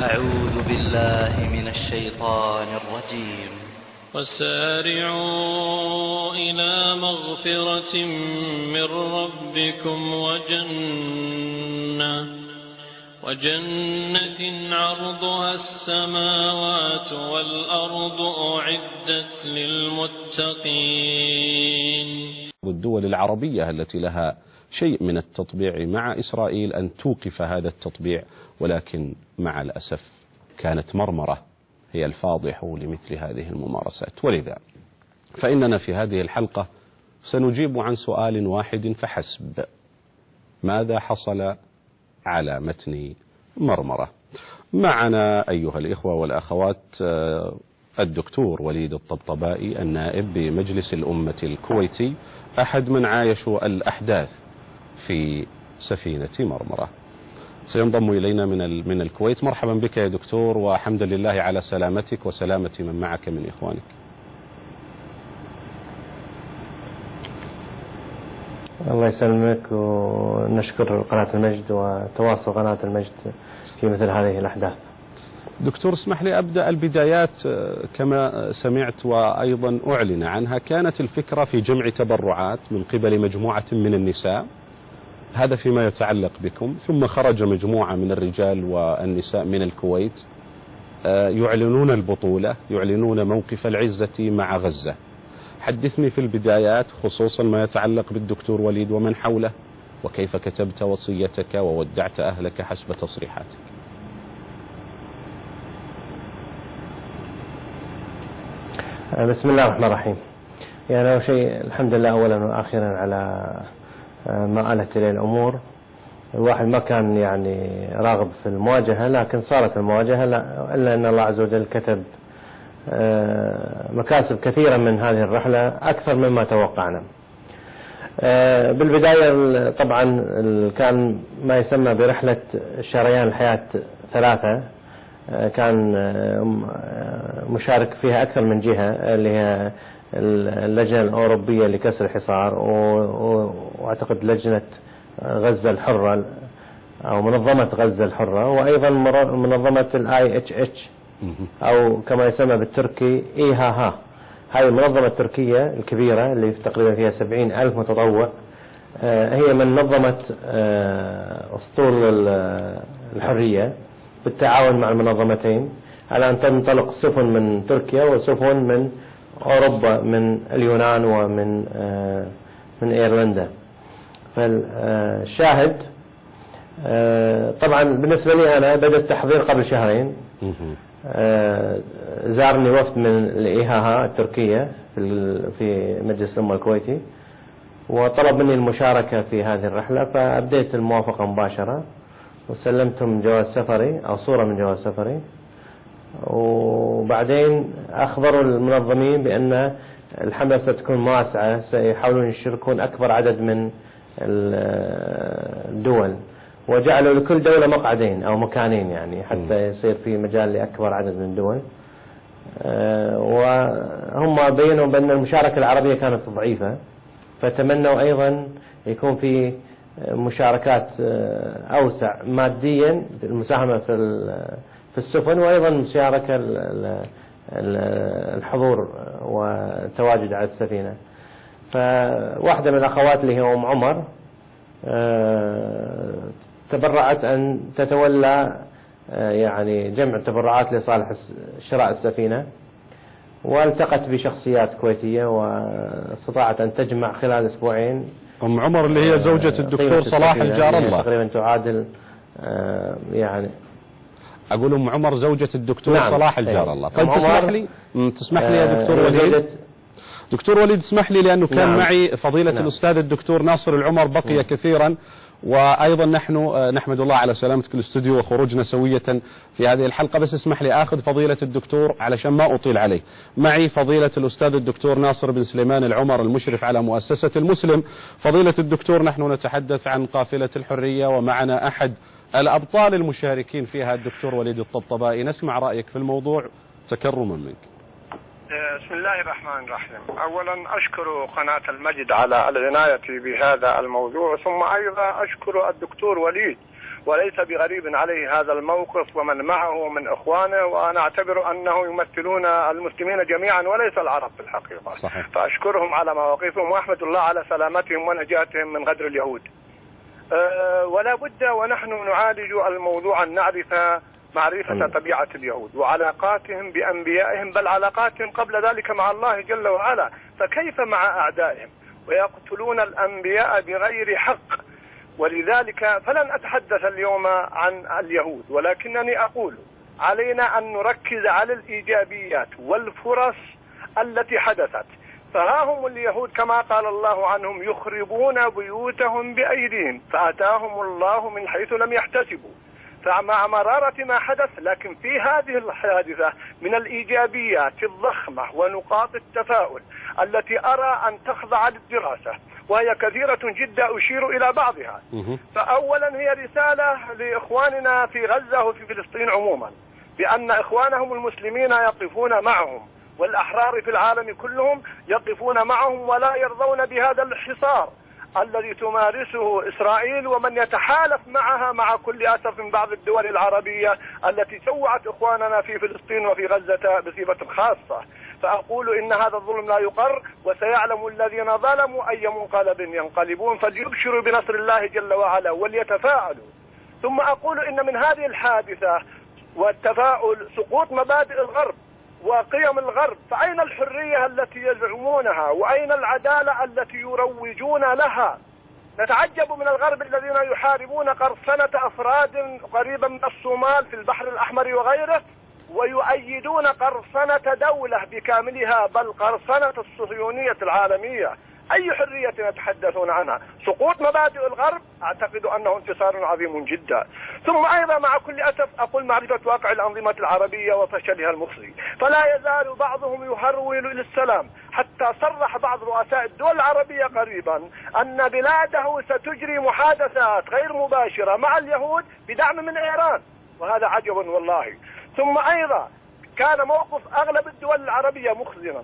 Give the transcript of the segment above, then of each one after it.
أعوذ بالله من الشيطان الرجيم. وسارعوا إلى مغفرة من ربكم وجنة عرضها السماوات والأرض أعدت للمتقين. الدول العربية التي لها شيء من التطبيع مع إسرائيل أن توقف هذا التطبيع، ولكن مع الأسف كانت مرمرة هي الفاضح لمثل هذه الممارسات. ولذا فإننا في هذه الحلقة سنجيب عن سؤال واحد فحسب: ماذا حصل على متن مرمرة؟ معنا أيها الإخوة والأخوات الدكتور وليد الطبطبائي، النائب بمجلس الأمة الكويتي، أحد من عايشوا الأحداث في سفينة مرمرة. سينضم إلينا من الكويت. مرحبا بك يا دكتور، وحمد لله على سلامتك وسلامة من معك من إخوانك. الله يسلمك، ونشكر قناة المجد وتواصل قناة المجد في مثل هذه الأحداث. دكتور اسمح لي أبدأ البدايات. كما سمعت وأيضا أعلن عنها، كانت الفكرة في جمع تبرعات من قبل مجموعة من النساء، هذا فيما يتعلق بكم، ثم خرج مجموعة من الرجال والنساء من الكويت يعلنون البطولة، يعلنون موقف العزة مع غزة. حدثني في البدايات خصوصا ما يتعلق بالدكتور وليد ومن حوله، وكيف كتبت وصيتك وودعت أهلك حسب تصريحاتك. بسم الله الرحمن الرحيم. يعني أول شيء الحمد لله أولا وآخرا على ما آلت إليه الأمور. الواحد ما كان يعني راغب في المواجهة، لكن صارت المواجهة، إلا أن الله عز وجل كتب مكاسب كثيرة من هذه الرحلة أكثر مما توقعنا. بالبداية طبعا كان ما يسمى برحلة شريان الحياة 3، كان مشارك فيها أكثر من جهة، اللي هي اللجنة الأوروبية لكسر الحصار، وأعتقد لجنة غزة الحرة أو منظمة غزة الحرة، وأيضا منظمة IHH أو كما يسمى بالتركي إيهاها. هذه المنظمة التركية الكبيرة اللي تقريبا فيها 70,000 متطوع، هي من نظمت أسطول الحرية بالتعاون مع المنظمتين على أن تنطلق سفن من تركيا وسفن من أوروبا، من اليونان ومن إيرلندا. فالشاهد طبعا بالنسبة لي أنا بدأ التحضير قبل شهرين. زارني وفد من الإيهاها التركية في مجلس الأمة الكويتي، وطلب مني المشاركة في هذه الرحلة، فأبديت الموافقة مباشرة وسلمتهم جواز سفري أو صورة من جواز سفري. وبعدين أخبروا المنظمين بأن الحملة ستكون واسعة، سيحاولون يشاركون أكبر عدد من الدول، وجعلوا لكل دولة مقعدين أو مكانين، يعني حتى يصير في مجال لأكبر عدد من الدول. وهم بينوا بأن المشاركة العربية كانت ضعيفة، فتمنوا أيضا يكون في مشاركات أوسع ماديا، المساهمة في السفن، وأيضا مشاركة الحضور وتواجد على السفينة. فواحدة من الأخوات اللي هي أم عمر تبرعت أن تتولى يعني جمع التبرعات لصالح شراء السفينة، والتقت بشخصيات كويتية واستطاعت أن تجمع خلال أسبوعين. أم عمر اللي هي زوجة الدكتور صلاح الجار الله، تقريبا تعادل يعني أقول أم عمر زوجة الدكتور نعم. صلاح الجار الله. طيب تسمح لي يا دكتور وليد، دكتور وليد اسمح لي، لأنه كان نعم. معي فضيلة الأستاذ الدكتور ناصر العمر، بقي كثيرا، وأيضا نحن نحمد الله على سلامتك الاستوديو وخروجنا سوية في هذه الحلقة. بس اسمح لي أخذ فضيلة الدكتور علشان ما أطيل عليه. معي فضيلة الأستاذ الدكتور ناصر بن سليمان العمر، المشرف على مؤسسة المسلم. فضيلة الدكتور، نحن نتحدث عن قافلة الحرية، ومعنا أحد الأبطال المشاركين فيها الدكتور وليد الطبطبائي. نسمع رأيك في الموضوع تكرما منك. بسم الله الرحمن الرحيم. أولا أشكر قناة المجد على العناية بهذا الموضوع، ثم أيضا أشكر الدكتور وليد وليس بغريب عليه هذا الموقف ومن معه من إخوانه، وأنا أعتبر أنه يمثلون المسلمين جميعا وليس العرب في الحقيقة. صحيح. فأشكرهم على مواقفهم وأحمد الله على سلامتهم ونجاتهم من غدر اليهود. ولا بد ونحن نعالج الموضوع أن نعرف معرفة طبيعة اليهود وعلاقاتهم بأنبيائهم، بل علاقاتهم قبل ذلك مع الله جل وعلا، فكيف مع أعدائهم ويقتلون الأنبياء بغير حق. ولذلك فلن أتحدث اليوم عن اليهود، ولكنني أقول علينا أن نركز على الإيجابيات والفرص التي حدثت. فها هم اليهود كما قال الله عنهم يخربون بيوتهم بأيديهم فأتاهم الله من حيث لم يحتسبوا. فمع مرارة ما حدث، لكن في هذه الحادثة من الإيجابيات الضخمة ونقاط التفاؤل التي أرى أن تخضع للدراسة، وهي كثيرة جدا أشير إلى بعضها. فأولا هي رسالة لإخواننا في غزة وفي فلسطين عموما بأن إخوانهم المسلمين يقفون معهم، والأحرار في العالم كلهم يقفون معهم ولا يرضون بهذا الحصار الذي تمارسه إسرائيل ومن يتحالف معها مع كل أسف من بعض الدول العربية التي سوعت إخواننا في فلسطين وفي غزة بصفة خاصة. فأقول إن هذا الظلم لا يقر، وسيعلم الذين ظلموا أي منقلب ينقلبون، فليبشروا بنصر الله جل وعلا وليتفاءلوا. ثم أقول إن من هذه الحادثة والتفاؤل سقوط مبادئ الغرب وقيم الغرب، فأين الحرية التي يزعمونها وأين العدالة التي يروجون لها؟ نتعجب من الغرب الذين يحاربون قرصنة أفراد قريبا من الصومال في البحر الأحمر وغيره، ويؤيدون قرصنة دولة بكاملها، بل قرصنة الصهيونية العالمية. أي حرية يتحدثون عنها؟ سقوط مبادئ الغرب أعتقد أنه انتصار عظيم جدا. ثم أيضا مع كل أسف أقول معرفة واقع الأنظمة العربية وفشلها المخزي، فلا يزال بعضهم يهرول للسلام، حتى صرح بعض رؤساء الدول العربية قريبا أن بلاده ستجري محادثات غير مباشرة مع اليهود بدعم من إيران، وهذا عجب والله. ثم أيضا كان موقف أغلب الدول العربية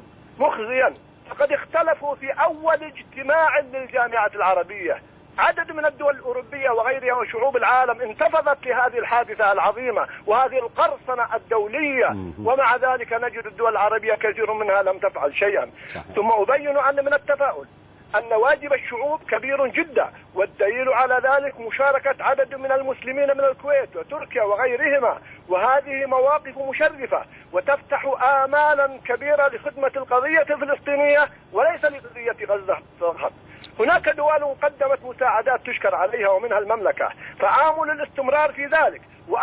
مخزيا، فقد اختلفوا في أول اجتماع للجامعة العربية. عدد من الدول الأوروبية وغيرها وشعوب العالم انتفضت لهذه الحادثة العظيمة وهذه القرصنة الدولية، ومع ذلك نجد الدول العربية كثير منها لم تفعل شيئا. ثم أبين أن من التفاؤل أن واجب الشعوب كبير جدا، والدليل على ذلك مشاركة عدد من المسلمين من الكويت وتركيا وغيرهما، وهذه مواقف مشرفة وتفتح آمالا كبيرة لخدمة القضية الفلسطينية وليس لقضية غزة فقط. هناك دول قدمت مساعدات تشكر عليها ومنها المملكة، فآمل الاستمرار في ذلك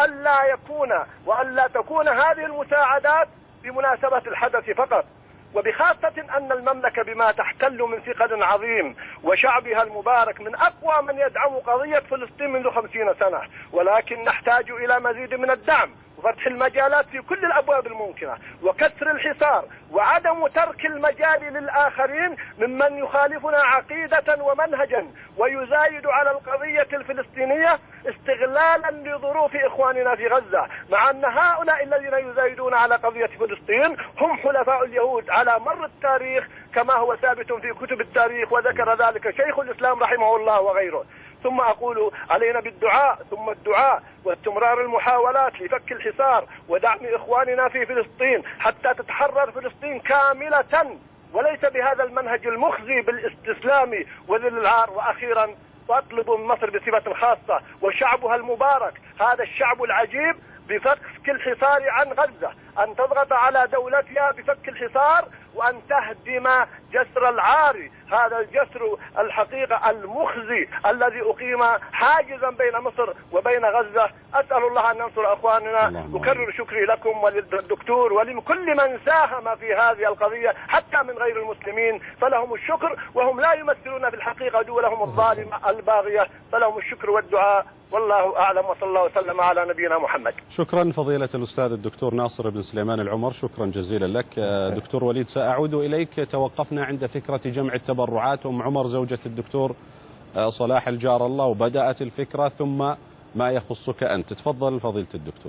وألا تكون هذه المساعدات بمناسبة الحدث فقط، وبخاصة أن المملكة بما تحتل من ثقل عظيم وشعبها المبارك من أقوى من يدعم قضية فلسطين منذ 50 سنة، ولكن نحتاج إلى مزيد من الدعم وفتح المجالات في كل الأبواب الممكنة وكسر الحصار وعدم ترك المجال للآخرين ممن يخالفنا عقيدة ومنهجا ويزايد على القضية الفلسطينية استغلالا لظروف إخواننا في غزة، مع أن هؤلاء الذين يزايدون على قضية فلسطين هم حلفاء اليهود على مر التاريخ كما هو ثابت في كتب التاريخ، وذكر ذلك شيخ الإسلام رحمه الله وغيره. ثم أقول علينا بالدعاء ثم الدعاء واستمرار المحاولات لفك الحصار ودعم إخواننا في فلسطين حتى تتحرر فلسطين كاملة وليس بهذا المنهج المخزي بالاستسلام وذل العار. وأخيرا وأطلب من مصر بصفة خاصة وشعبها المبارك هذا الشعب العجيب بفك الحصار عن غزة أن تضغط على دولتها بفك الحصار وأن تهدم جسر العار، هذا الجسر الحقيقة المخزي الذي أقيم حاجزا بين مصر وبين غزة. أسأل الله أن ينصر أخواننا. أكرر شكري لكم وللدكتور ولكل من ساهم في هذه القضية حتى من غير المسلمين، فلهم الشكر، وهم لا يمثلون في الحقيقة دولهم الظالمة الباغية، فلهم الشكر والدعاء، والله أعلم، وصلى الله وسلم على نبينا محمد. شكرا فضيلة الأستاذ الدكتور ناصر بن سليمان العمر، شكرا جزيلا لك. دكتور وليد سأعود إليك. توقفنا عند فكرة جمع التبرعات، أم عمر زوجة الدكتور صلاح الجار الله، وبدأت الفكرة، ثم ما يخصك أنت. تفضل فضيلة الدكتور.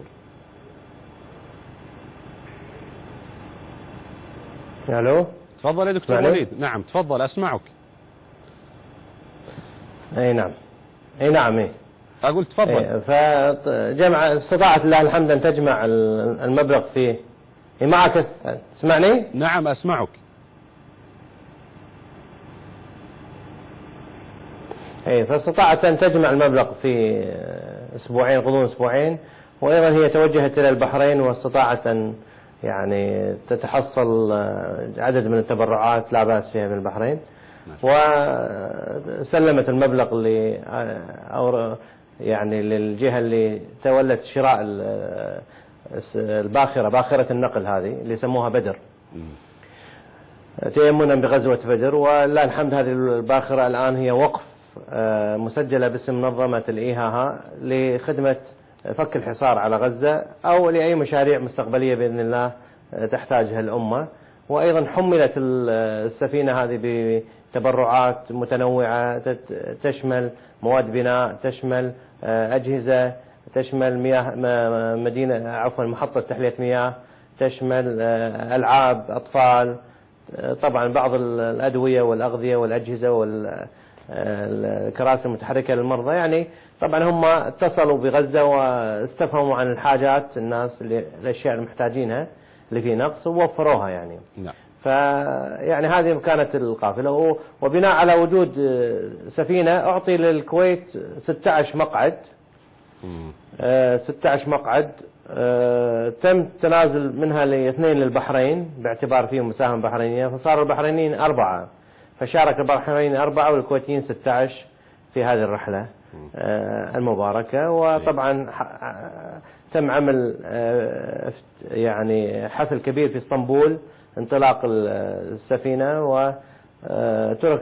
الو تفضل يا دكتور وليد. نعم تفضل أسمعك. اي نعم. أقول تفضل. استطاعت الله الحمد أن تجمع المبلغ فيه. معك تسمعني؟ نعم أسمعك. فاستطاعت أن تجمع المبلغ في أسبوعين، غضون أسبوعين، وأيضا هي توجهت إلى البحرين واستطاعت أن يعني تتحصل عدد من التبرعات لا بأس فيها من البحرين، وسلمت المبلغ يعني للجهة اللي تولت شراء باخرة النقل هذه اللي يسموها بدر، تيمنا بغزوة بدر. ولله الحمد هذه الباخرة الآن هي وقف مسجلة باسم منظمة الإيهاها لخدمة فك الحصار على غزة أو لأي مشاريع مستقبلية بإذن الله تحتاجها الأمة. وأيضا حملت السفينة هذه بتبرعات متنوعة تشمل مواد بناء، تشمل أجهزة، تشمل محطة تحلية مياه، تشمل ألعاب أطفال، طبعا بعض الأدوية والأغذية والأجهزة والكراسي المتحركة للمرضى. يعني طبعا هم اتصلوا بغزة واستفهموا عن الحاجات الناس الأشياء المحتاجينها اللي في نقص ووفروها يعني. نعم. يعني هذه كانت القافلة، وبناء على وجود سفينة أعطي للكويت 16 مقعد. 16 مقعد تم تنازل منها لاثنين للبحرين باعتبار فيهم مساهمة بحرينية، فصار البحرينيين 4، فشارك البحرينيين 4 والكويتيين 16 في هذه الرحلة المباركة. وطبعا تم عمل يعني حفل كبير في اسطنبول انطلاق السفينة، وترك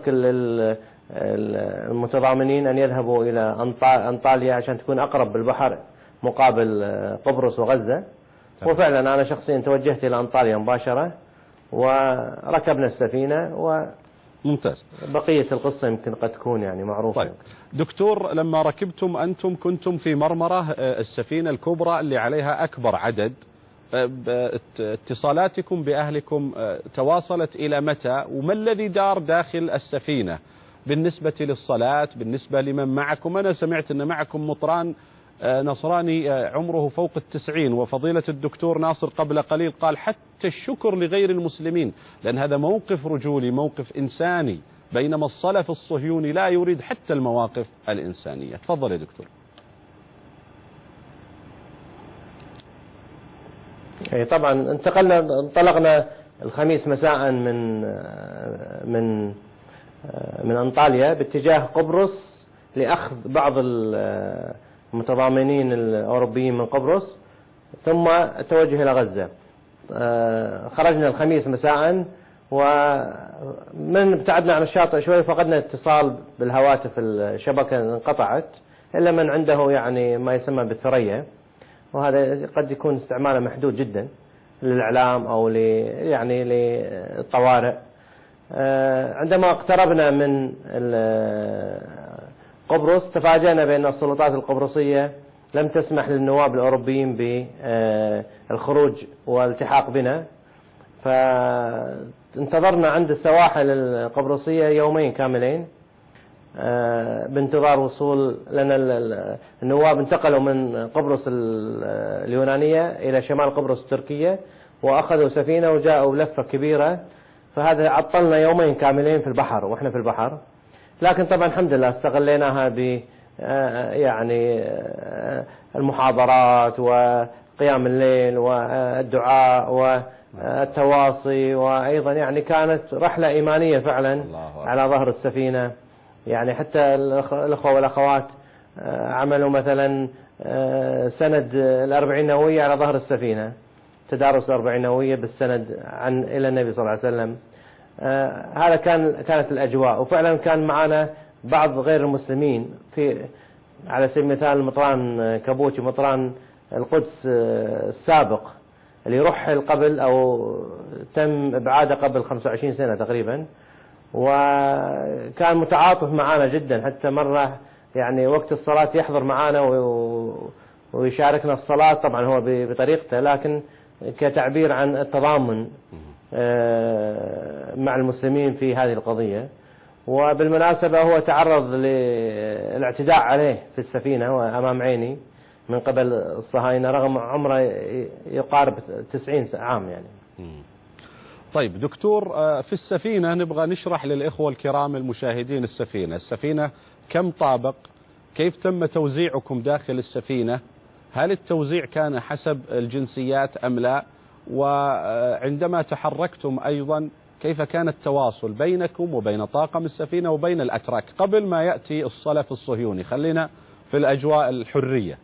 المتضامنين أن يذهبوا إلى أنطاليا عشان تكون أقرب بالبحر مقابل قبرص وغزة. وفعلا أنا شخصيا توجهت إلى أنطاليا مباشرة وركبنا السفينة، ممتاز. بقية القصة يمكن قد تكون يعني معروفة. طيب دكتور، لما ركبتم أنتم كنتم في مرمرة السفينة الكبرى اللي عليها أكبر عدد، اتصالاتكم بأهلكم تواصلت إلى متى؟ وما الذي دار داخل السفينة بالنسبة للصلاة، بالنسبة لمن معكم؟ أنا سمعت أن معكم مطران نصراني عمره فوق 90، وفضيلة الدكتور ناصر قبل قليل قال حتى الشكر لغير المسلمين، لأن هذا موقف رجولي، موقف إنساني، بينما الصلف الصهيوني لا يريد حتى المواقف الإنسانية. تفضل يا دكتور. طبعا انطلقنا الخميس مساء من أنطاليا باتجاه قبرص لأخذ بعض المتضامنين الأوروبيين من قبرص، ثم التوجه إلى غزة. خرجنا الخميس مساء، ومن ابتعدنا عن الشاطئ شوي فقدنا اتصال بالهواتف، الشبكة انقطعت إلا من عنده يعني ما يسمى بالثريا، وهذا قد يكون استعماله محدود جدا للإعلام أو يعني للطوارئ. عندما اقتربنا من قبرص تفاجأنا بأن السلطات القبرصية لم تسمح للنواب الأوروبيين بالخروج والالتحاق بنا، فانتظرنا عند السواحل القبرصية يومين كاملين بانتظار وصول لنا. النواب انتقلوا من قبرص اليونانية إلى شمال قبرص التركية، وأخذوا سفينة وجاءوا لفة كبيرة، فهذا عطلنا يومين كاملين في البحر وإحنا في البحر. لكن طبعا الحمد لله استغليناها ب يعني المحاضرات وقيام الليل والدعاء والتواصي، وأيضا يعني كانت رحلة إيمانية فعلا على ظهر السفينة. يعني حتى الأخوة والأخوات عملوا مثلا سند 40 نووية على ظهر السفينة، تدارس 40 نووية بالسند إلى النبي صلى الله عليه وسلم. هذا كانت الأجواء. وفعلا كان معنا بعض غير المسلمين، على سبيل المثال مطران كابوتشي، مطران القدس السابق اللي رحل قبل أو تم إبعاده قبل 25 سنة تقريبا، وكان متعاطف معنا جدا، حتى مرة يعني وقت الصلاة يحضر معنا ويشاركنا الصلاة، طبعا هو بطريقته لكن كتعبير عن التضامن مع المسلمين في هذه القضية. وبالمناسبة هو تعرض للاعتداء عليه في السفينة وأمام عيني من قبل الصهاينة رغم عمره يقارب 90 عام يعني. طيب دكتور، في السفينة نبغى نشرح للإخوة الكرام المشاهدين السفينة كم طابق؟ كيف تم توزيعكم داخل السفينة؟ هل التوزيع كان حسب الجنسيات أم لا؟ وعندما تحركتم أيضا كيف كان التواصل بينكم وبين طاقم السفينة وبين الأتراك قبل ما يأتي الصلف الصهيوني؟ خلينا في الأجواء الحرية.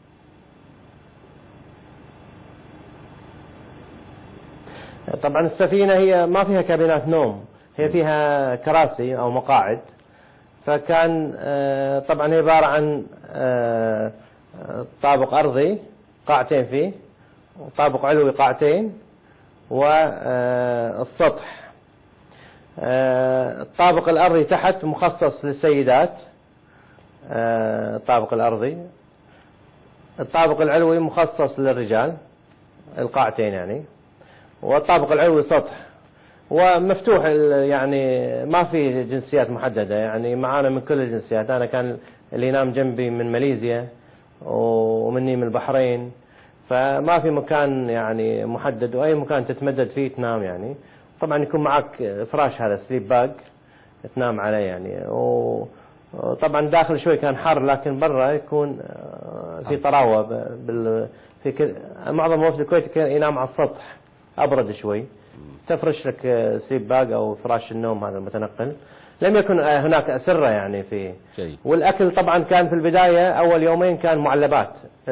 طبعا السفينة هي ما فيها كابينات نوم، هي فيها كراسي أو مقاعد. فكان طبعا هي عبارة عن طابق أرضي قاعتين فيه، وطابق علوي قاعتين، والسطح. الطابق الأرضي تحت مخصص للسيدات، الطابق الأرضي. الطابق العلوي مخصص للرجال، القاعتين يعني. والطابق العلوي سطح ومفتوح، يعني ما في جنسيات محددة، يعني معانا من كل الجنسيات. أنا كان اللي ينام جنبي من ماليزيا ومني من البحرين، فما في مكان يعني محدد، وأي مكان تتمدد فيه تنام يعني. طبعا يكون معك فراش، هذا سليب باج تنام عليه يعني. وطبعا داخل شوي كان حر، لكن برا يكون في طراوة. في معظم وفد الكويت ينام على السطح أبرد شوي، تفرش لك سليب باج أو فراش النوم هذا المتنقل. لم يكن هناك أسرة يعني فيه. والأكل طبعا كان في البداية أول يومين كان معلبات،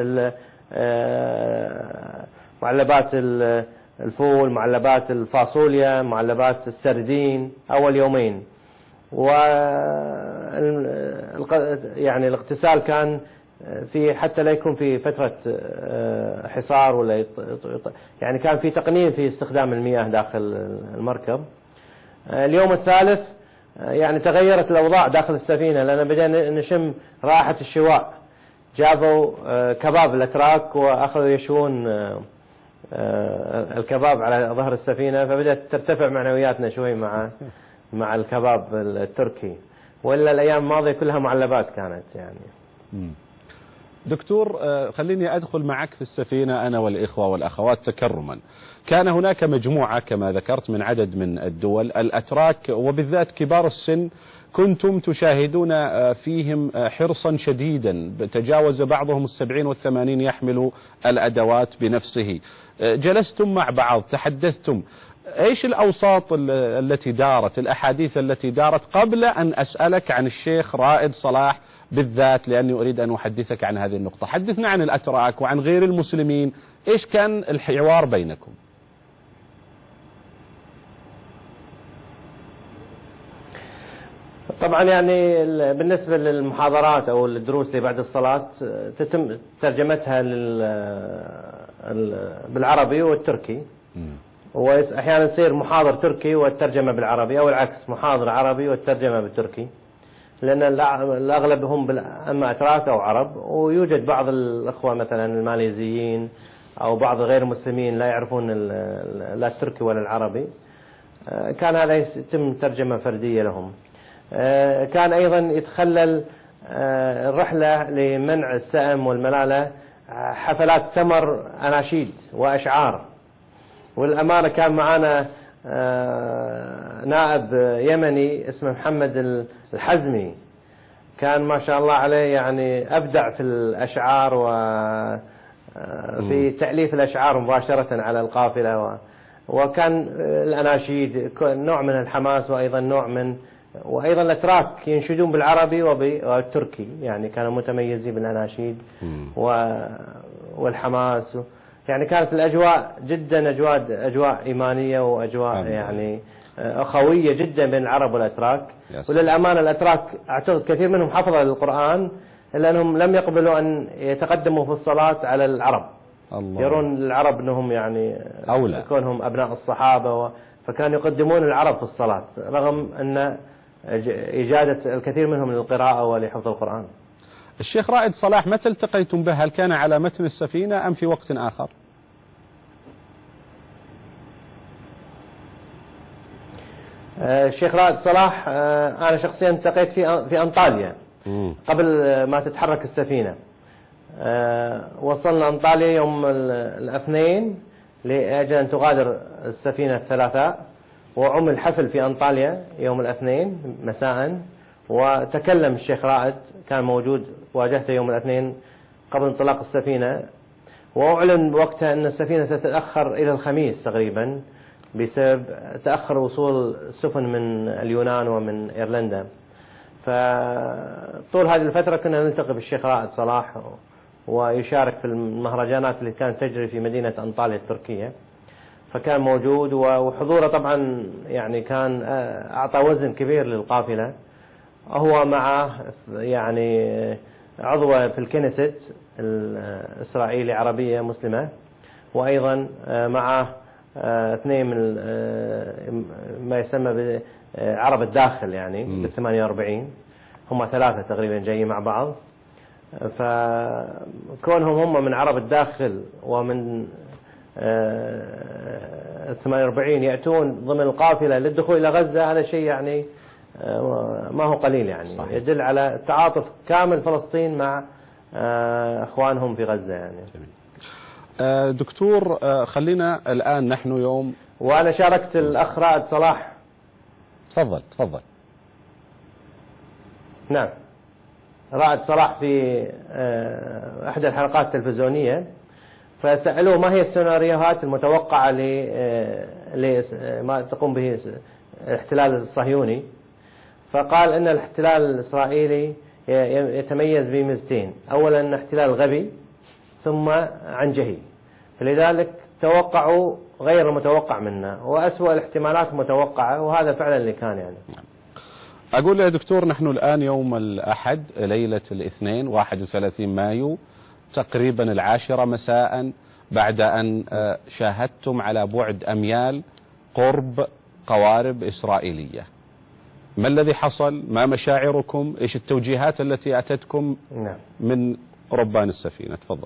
معلبات الفول، معلبات الفاصوليا، معلبات السردين أول يومين. يعني الاغتسال كان في حتى لا يكون في فترة حصار ولا يعني كان في تقنين في استخدام المياه داخل المركب. اليوم الثالث يعني تغيرت الأوضاع داخل السفينة، لأن بدأنا نشم رائحة الشواء. جابوا كباب الأتراك وأخذوا يشوون الكباب على ظهر السفينة، فبدأت ترتفع معنوياتنا شوي مع الكباب التركي. وإلا الأيام الماضية كلها معلبات كانت يعني. دكتور، خليني أدخل معك في السفينة أنا والإخوة والأخوات تكرما. كان هناك مجموعة كما ذكرت من عدد من الدول، الأتراك وبالذات كبار السن، كنتم تشاهدون فيهم حرصا شديدا، تجاوز بعضهم 70 و80 يحمل الأدوات بنفسه. جلستم مع بعض، تحدثتم، ايش الأوساط التي دارت، الأحاديث التي دارت، قبل أن أسألك عن الشيخ رائد صلاح بالذات، لأني أريد أن أحدثك عن هذه النقطة. حدثنا عن الأتراك وعن غير المسلمين، ايش كان الحوار بينكم؟ طبعا يعني بالنسبة للمحاضرات أو الدروس اللي بعد الصلاة تتم ترجمتها بالعربي والتركي، وأحيانا يصير محاضر تركي والترجمة بالعربي، أو العكس، محاضر عربي والترجمة بالتركي، لأن الأغلب هم أما أتراك أو عرب. ويوجد بعض الأخوة مثلا الماليزيين أو بعض غير المسلمين لا يعرفون لا التركي ولا العربي، كان هذا يتم ترجمة فردية لهم. كان أيضا يتخلل الرحلة لمنع السأم والملالة حفلات سمر، أناشيد وأشعار. والأمانة كان معنا نائب يمني اسمه محمد الحزمي، كان ما شاء الله عليه يعني أبدع في الأشعار وفي تأليف الأشعار مباشرة على القافلة. وكان الأناشيد نوع من الحماس، وأيضا الأتراك ينشدون بالعربي والتركي، يعني كانوا متميزين بالأناشيد والحماس. يعني كانت الأجواء جدا أجواء إيمانية وأجواء يعني أخوية جدا بين العرب والأتراك. وللأمانة الأتراك أعتقد كثير منهم حفظ القرآن، إلا أنهم لم يقبلوا أن يتقدموا في الصلاة على العرب. الله. يرون العرب أنهم يعني أولى، كونهم أبناء الصحابة، فكانوا يقدمون العرب في الصلاة رغم أن إجادة الكثير منهم للقراءة ولحفظ القرآن. الشيخ رائد صلاح متى التقيتم به؟ هل كان على متن السفينة أم في وقت آخر؟ الشيخ رائد صلاح أنا شخصيا التقيت في أنطاليا قبل ما تتحرك السفينة. وصلنا أنطاليا يوم الاثنين لأجل أن تغادر السفينة الثلاثاء، وعمل حفل في أنطاليا يوم الاثنين مساء، وتكلم الشيخ رائد كان موجود، واجهته يوم الاثنين قبل انطلاق السفينة، وأعلن وقتها أن السفينة ستتأخر إلى الخميس تقريبا بسبب تأخر وصول السفن من اليونان ومن إيرلندا. فطول هذه الفترة كنا نلتقي بالشيخ رائد صلاح ويشارك في المهرجانات اللي كانت تجري في مدينة أنطاليا التركية، فكان موجود، وحضوره طبعا يعني كان أعطى وزن كبير للقافلة. هو معه يعني عضوة في الكنيست الإسرائيلي عربية مسلمة، وأيضا معه اثنين من ما يسمى بعرب الداخل يعني بال48، هم 3 تقريبا جايين مع بعض. فكونهم هم من عرب الداخل ومن 48 يأتون ضمن القافلة للدخول إلى غزة، هذا شيء يعني ما هو قليل يعني. صحيح. يدل على تعاطف كامل فلسطين مع أخوانهم في غزة يعني. دكتور، خلينا الآن نحن يوم، وأنا شاركت الأخ رائد صلاح. تفضل. نعم، رائد صلاح في أحد الحلقات التلفزيونية، فسألوه ما هي السيناريوهات المتوقعة لما تقوم به الاحتلال الصهيوني، فقال أن الاحتلال الإسرائيلي يتميز بميزتين: أولا احتلال غبي، ثم عنجهي، فلذلك توقعوا غير المتوقع منا، وأسوأ الاحتمالات متوقعة، وهذا فعلا اللي كان يعني. أقول يا دكتور، نحن الآن يوم الأحد ليلة الاثنين 31 مايو تقريبا 10 مساء، بعد أن شاهدتم على بعد أميال قرب قوارب إسرائيلية. ما الذي حصل؟ ما مشاعركم؟ إيش التوجيهات التي أتتكم من ربان السفينة؟ تفضل.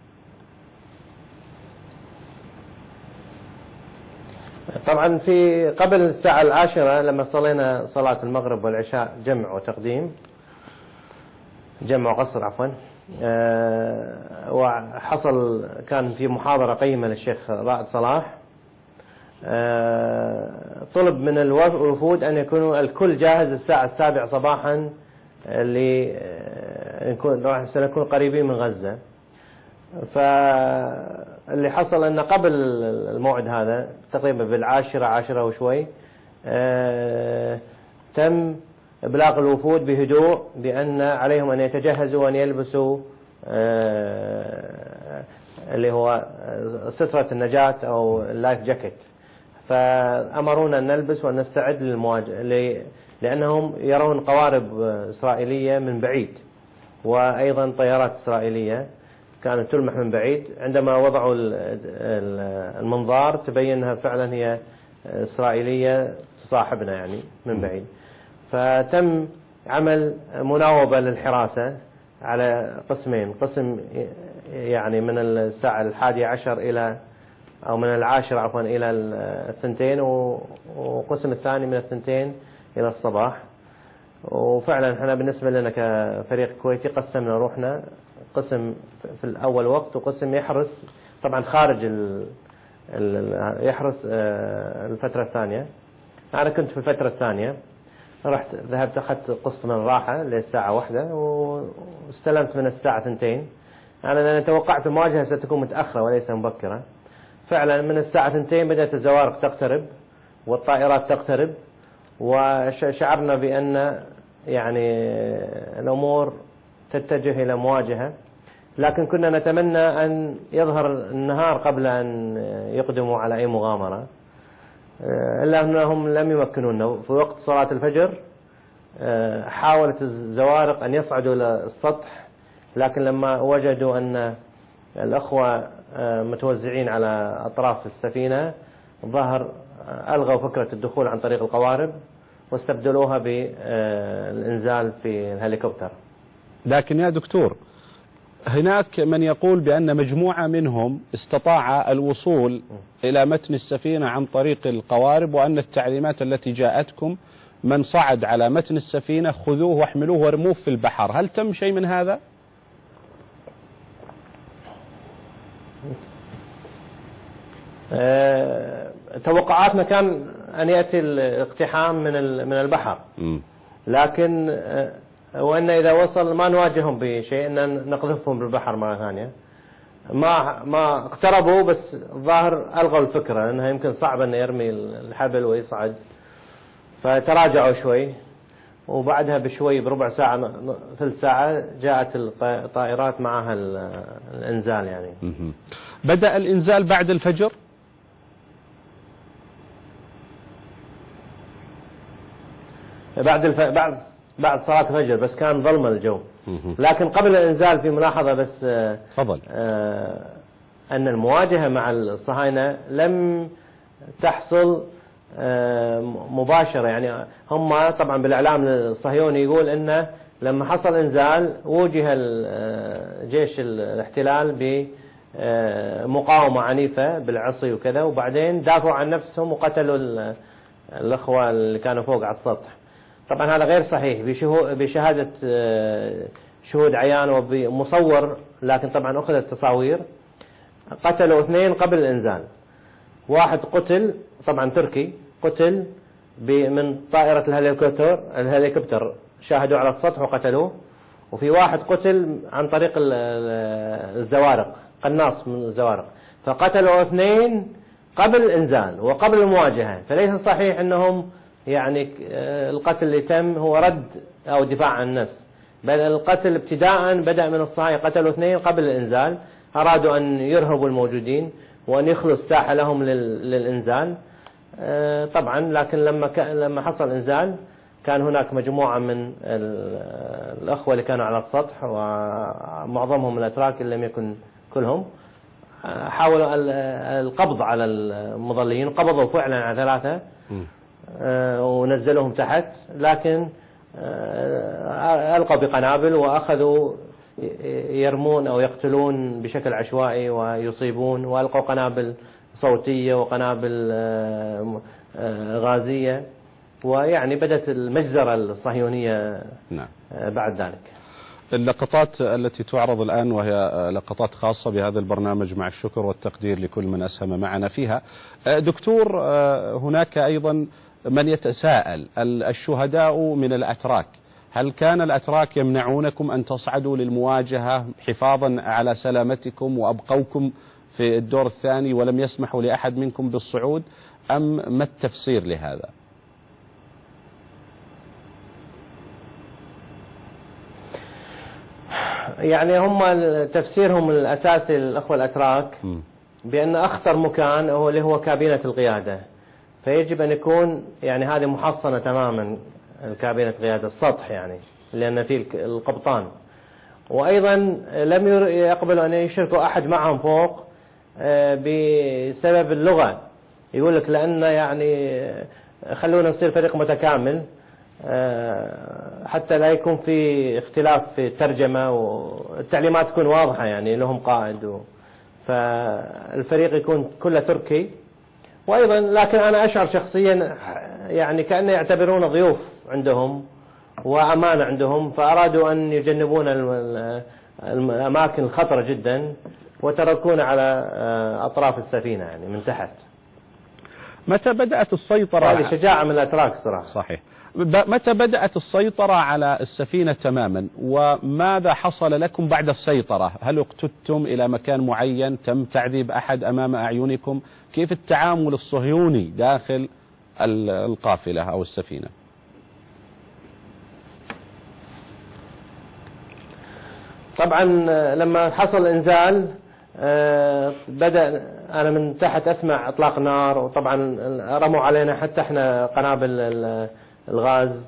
طبعا في قبل الساعة 10 لما صلينا صلاة المغرب والعشاء جمع وتقديم، جمع وقصر عفوا، وحصل كان في محاضرة قيمة للشيخ رائد صلاح. طلب من الوفود أن يكونوا الكل جاهز الساعة 7 صباحا سنكون قريبين من غزة. فاللي حصل أن قبل الموعد هذا تقريبا 10 وشوي تم إبلاغ الوفود بهدوء بأن عليهم أن يتجهزوا وأن يلبسوا اللي هو سترة النجاة أو اللايف جاكيت. فأمرونا أن نلبس وأن نستعد للمواجهة، لأنهم يرون قوارب إسرائيلية من بعيد، وأيضا طيارات إسرائيلية كانت تلمح من بعيد. عندما وضعوا المنظار تبين أنها فعلا هي إسرائيلية تصاحبنا يعني من بعيد. فتم عمل مناوبة للحراسة على قسمين: قسم يعني من الساعة 11 إلى أو من 10 عفوا إلى 2، وقسم الثاني من 2 إلى الصباح. وفعلا احنا بالنسبة لنا كفريق كويتي قسمنا روحنا، قسم في الأول وقت وقسم يحرس طبعا خارج يحرس الفترة الثانية. أنا كنت في الفترة الثانية، ذهبت أخذت قسط من الراحة للساعة 1 واستلمت من الساعة 2. أنا توقعت المواجهة ستكون متأخرة وليس مبكرة. فعلا من الساعة 2 بدأت الزوارق تقترب والطائرات تقترب، وشعرنا بأن يعني الأمور تتجه إلى مواجهة، لكن كنا نتمنى أن يظهر النهار قبل أن يقدموا على أي مغامرة، إلا أنهم لم يمكنونا. في وقت صلاة الفجر حاولت الزوارق أن يصعدوا إلى السطح، لكن لما وجدوا أن الأخوة متوزعين على أطراف السفينة ظهر ألغوا فكرة الدخول عن طريق القوارب واستبدلوها بالإنزال في الهليكوبتر. لكن يا دكتور، هناك من يقول بأن مجموعة منهم استطاع الوصول إلى متن السفينة عن طريق القوارب، وأن التعليمات التي جاءتكم من صعد على متن السفينة خذوه واحملوه وارموه في البحر. هل تم شيء من هذا؟ توقعاتنا كان أن يأتي الاقتحام من البحر، لكن وأن إذا وصل ما نواجههم بشيء، أن نقذفهم بالبحر مرة ثانية. ما اقتربوا، بس الظاهر ألغوا الفكرة أنها يمكن صعب أن يرمي الحبل ويصعد، فتراجعوا شوي. وبعدها بشوي بربع ساعة ثلث ساعة جاءت الطائرات معها الإنزال يعني. بدأ الإنزال بعد الفجر؟ بعد صلاة الفجر، بس كان ظلم الجو. لكن قبل الإنزال في ملاحظة بس، تفضل. أن المواجهة مع الصهاينة لم تحصل مباشرة. يعني هم طبعا بالإعلام الصهيوني يقول أنه لما حصل إنزال وجه جيش الاحتلال بمقاومة عنيفة بالعصي وكذا، وبعدين دافعوا عن نفسهم وقتلوا الأخوة اللي كانوا فوق على السطح. طبعا هذا غير صحيح بشهادة شهود عيان وبمصور، لكن طبعا أخذت تصاوير. قتلوا 2 قبل الإنزال. واحد قتل طبعا تركي، قتل من طائرة الهليكوبتر، شاهدوا على السطح وقتلوه. وفي واحد قتل عن طريق الزوارق، قناص من الزوارق. فقتلوا 2 قبل الإنزال وقبل المواجهة. فليس صحيح أنهم يعني القتل اللي تم هو رد أو دفاع عن النفس، بل القتل ابتداء بدأ من الصهاينة. قتلوا 2 قبل الإنزال، أرادوا أن يرهبوا الموجودين وأن يخلوا الساحة لهم للإنزال. طبعا لكن لما حصل إنزال كان هناك مجموعة من الأخوة اللي كانوا على السطح، ومعظمهم الأتراك إن لم يكن كلهم، حاولوا القبض على المظليين. قبضوا فعلا على 3 ونزلوهم تحت، لكن ألقوا بقنابل وأخذوا يرمون أو يقتلون بشكل عشوائي ويصيبون، وألقوا قنابل صوتية وقنابل غازية، ويعني بدأت المجزرة الصهيونية. نعم. بعد ذلك اللقطات التي تعرض الآن، وهي لقطات خاصة بهذا البرنامج، مع الشكر والتقدير لكل من أسهم معنا فيها. دكتور، هناك أيضا من يتساءل، الشهداء من الأتراك، هل كان الأتراك يمنعونكم أن تصعدوا للمواجهة حفاظا على سلامتكم وأبقوكم في الدور الثاني ولم يسمحوا لأحد منكم بالصعود، أم ما التفسير لهذا؟ يعني هم تفسيرهم الأساسي الأخوة الأتراك بأن أخطر مكان هو اللي هو كابينة القيادة، فيجب أن يكون يعني هذه محصنة تماما، كابينة قيادة السطح، يعني لأن فيه القبطان. وأيضا لم يقبلوا أن يشركوا أحد معهم فوق بسبب اللغة. يقول لك لأن يعني خلونا نصير فريق متكامل حتى لا يكون في اختلاف في الترجمة، والتعليمات تكون واضحة، يعني لهم قائد، فالفريق يكون كله تركي. وأيضا لكن أنا أشعر شخصيا يعني كأنه يعتبرون ضيوف عندهم وأمانة عندهم، فأرادوا أن يجنبون الأماكن الخطرة جدا وتركون على أطراف السفينة يعني من تحت. متى بدأت السيطرة؟ هذه شجاعة من الأتراك صراحة. صحيح. متى بدأت السيطرة على السفينة تماما، وماذا حصل لكم بعد السيطرة؟ هل اقتدتم إلى مكان معين؟ تم تعذيب أحد أمام أعينكم؟ كيف التعامل الصهيوني داخل القافلة أو السفينة؟ طبعا لما حصل إنزال بدأ أنا من تحت أسمع إطلاق نار، وطبعا رموا علينا حتى إحنا قنابل الغاز،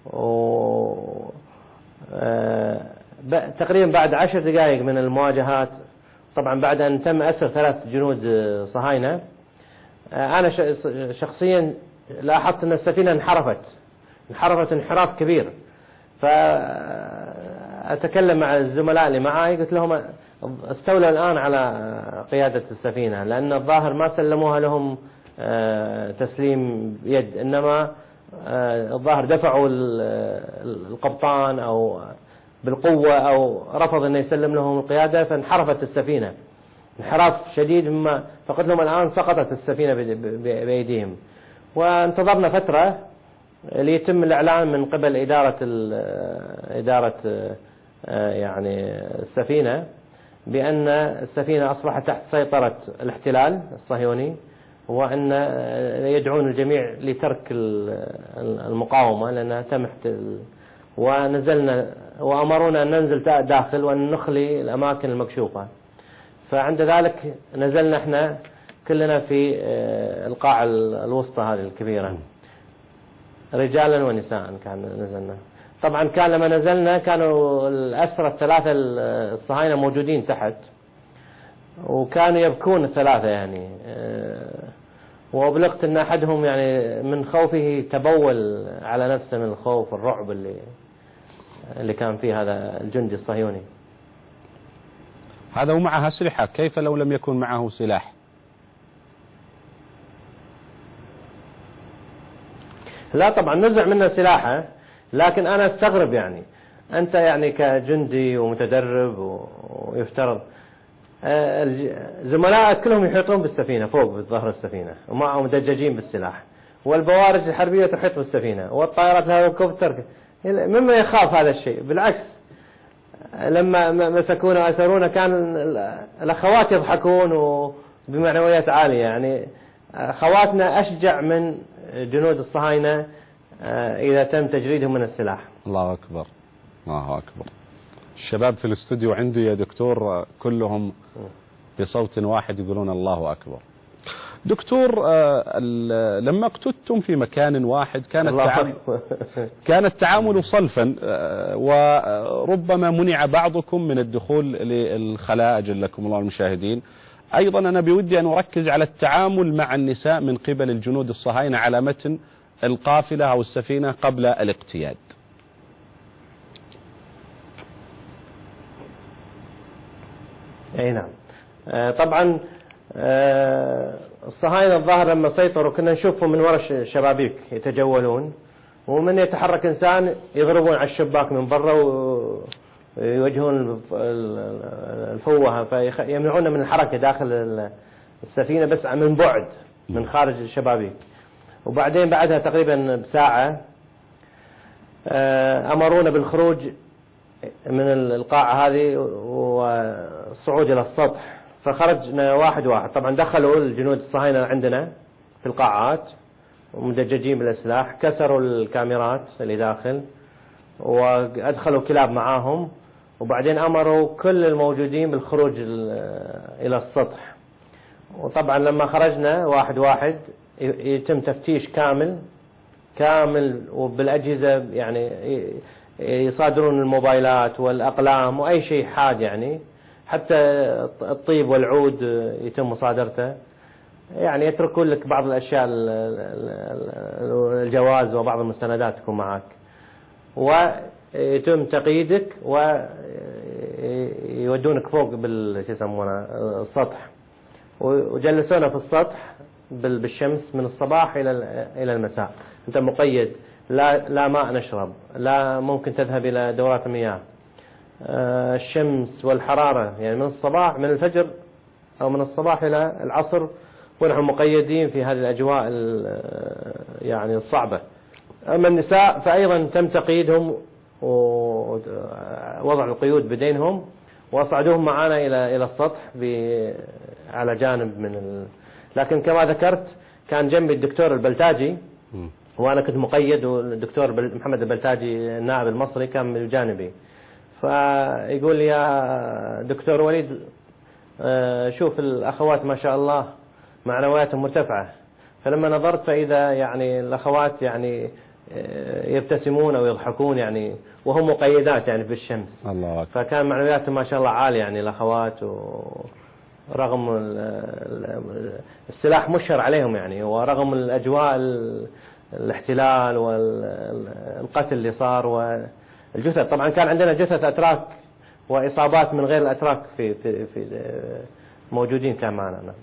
تقريبا بعد 10 دقائق من المواجهات، طبعا بعد أن تم أسر 3 جنود صهاينة، أنا شخصيا لاحظت أن السفينة انحرفت انحراف كبير. أتكلم مع الزملاء اللي معي قلت لهم استولوا الآن على قيادة السفينة، لأن الظاهر ما سلموها لهم تسليم يد، إنما الظاهر دفعوا القبطان أو بالقوة أو رفض أن يسلم لهم القيادة، فانحرفت السفينة انحراف شديد، مما فقلت لهم الآن سقطت السفينة بأيديهم. وانتظرنا فترة ليتم الإعلان من قبل إدارة يعني السفينة بأن السفينة أصبحت تحت سيطرة الاحتلال الصهيوني، وأن يدعون الجميع لترك المقاومة لأنها تمت. ونزلنا وأمرونا أن ننزل داخل وأن نخلي الأماكن المكشوفة. فعند ذلك نزلنا احنا كلنا في القاعة الوسطى هذه الكبيرة، رجالا ونساء كان نزلنا. طبعا كان لما نزلنا كانوا الأسرى الثلاثة الصهاينة موجودين تحت، وكانوا يبكون الثلاثة يعني، وأبلغت أن أحدهم يعني من خوفه تبول على نفسه من الخوف والرعب اللي كان فيه هذا الجندي الصهيوني. هذا ومعها أسلحة، كيف لو لم يكن معه سلاح؟ لا طبعا نزع منه سلاحه، لكن أنا استغرب يعني أنت يعني كجندي ومتدرب ويفترض زملائك كلهم يحيطون بالسفينة فوق بظهر السفينة ومعهم مدججين بالسلاح، والبوارج الحربية تحيط بالسفينة، والطائرات الهليكوبتر، مما يخاف هذا الشيء. بالعكس لما مسكونا وأسرونا كان الأخوات يضحكون وبمعنويات عالية، يعني خواتنا أشجع من جنود الصهاينة إذا تم تجريدهم من السلاح. الله أكبر، الله أكبر. الشباب في الاستوديو عندي يا دكتور كلهم بصوت واحد يقولون الله أكبر. دكتور لما اقتدتم في مكان واحد كان التعامل صلفا، وربما منع بعضكم من الدخول للخلاء أجلكم الله المشاهدين. أيضا أنا بودي أن أركز على التعامل مع النساء من قبل الجنود الصهاينة على متن القافلة أو السفينة قبل الاقتياد. أي نعم. طبعا الصهاينة الظاهر لما سيطروا كنا نشوفهم من وراء الشبابيك يتجولون، ومن يتحرك إنسان يضربون على الشباك من برا ويوجهون الفوهة، فيمنعون من الحركة داخل السفينة بس من بعد من خارج الشبابيك. وبعدين بعدها تقريبا بساعة أمرونا بالخروج من القاعة هذه والصعود إلى السطح، فخرجنا واحد واحد. طبعا دخلوا الجنود الصهاينة عندنا في القاعات ومدججين بالأسلاح، كسروا الكاميرات اللي داخل وأدخلوا كلاب معاهم، وبعدين أمروا كل الموجودين بالخروج إلى السطح. وطبعا لما خرجنا واحد واحد يتم تفتيش كامل وبالأجهزة، يعني يصادرون الموبايلات والأقلام وأي شيء حاد، يعني حتى الطيب والعود يتم مصادرته، يعني يتركون لك بعض الأشياء الجواز وبعض المستندات تكون معك، ويتم تقييدك ويودونك فوق السطح، وجلسونا في السطح بالشمس من الصباح إلى المساء. أنت مقيد، لا ماء نشرب، لا ممكن تذهب إلى دورات المياه. الشمس والحرارة يعني من الفجر أو من الصباح إلى العصر ونحن مقيدين في هذه الأجواء يعني الصعبة. أما النساء فأيضا تم تقييدهم ووضع القيود بدينهم، وأصعدوهم معنا إلى السطح على جانب لكن كما ذكرت كان جنبي الدكتور البلتاجي، وأنا كنت مقيد، والدكتور محمد البلتاجي النائب المصري كان من جانبي. فيقول لي يا دكتور وليد شوف الأخوات ما شاء الله معنوياتهم مرتفعة. فلما نظرت فإذا يعني الأخوات يعني يبتسمون أو يضحكون يعني وهم مقيدات يعني في الشمس. الله أكبر. فكان معنوياتهم ما شاء الله عالية يعني الأخوات، رغم السلاح مشهر عليهم يعني، ورغم الأجواء الاحتلال والقتل اللي صار الجثث. طبعا كان عندنا جثث أتراك وإصابات من غير الأتراك في موجودين كان معنا. نعم.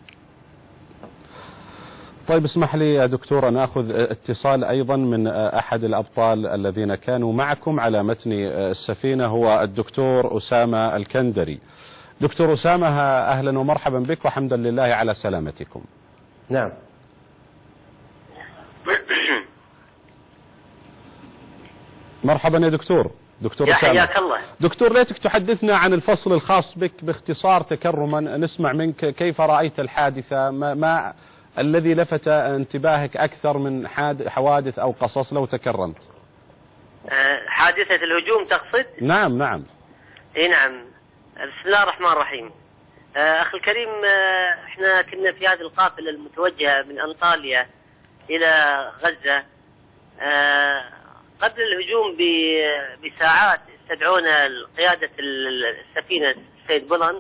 طيب اسمح لي يا دكتور أن أخذ اتصال أيضا من أحد الأبطال الذين كانوا معكم على متن السفينة، هو الدكتور أسامة الكندري. دكتور أسامة، أهلا ومرحبا بك وحمدا لله على سلامتكم. نعم. مرحبا يا دكتور أسامة. حياك الله. دكتور، ليتك تحدثنا عن الفصل الخاص بك باختصار تكرما، نسمع منك كيف رأيت الحادثة، ما الذي لفت انتباهك أكثر من حوادث أو قصص لو تكرمت. حادثة الهجوم تقصد؟ نعم نعم. اي نعم. بسم الله الرحمن الرحيم. أخي الكريم، احنا كنا في هذه القافلة المتوجهة من أنطاليا إلى غزة. قبل الهجوم بساعات استدعونا قيادة السفينة السيد بولند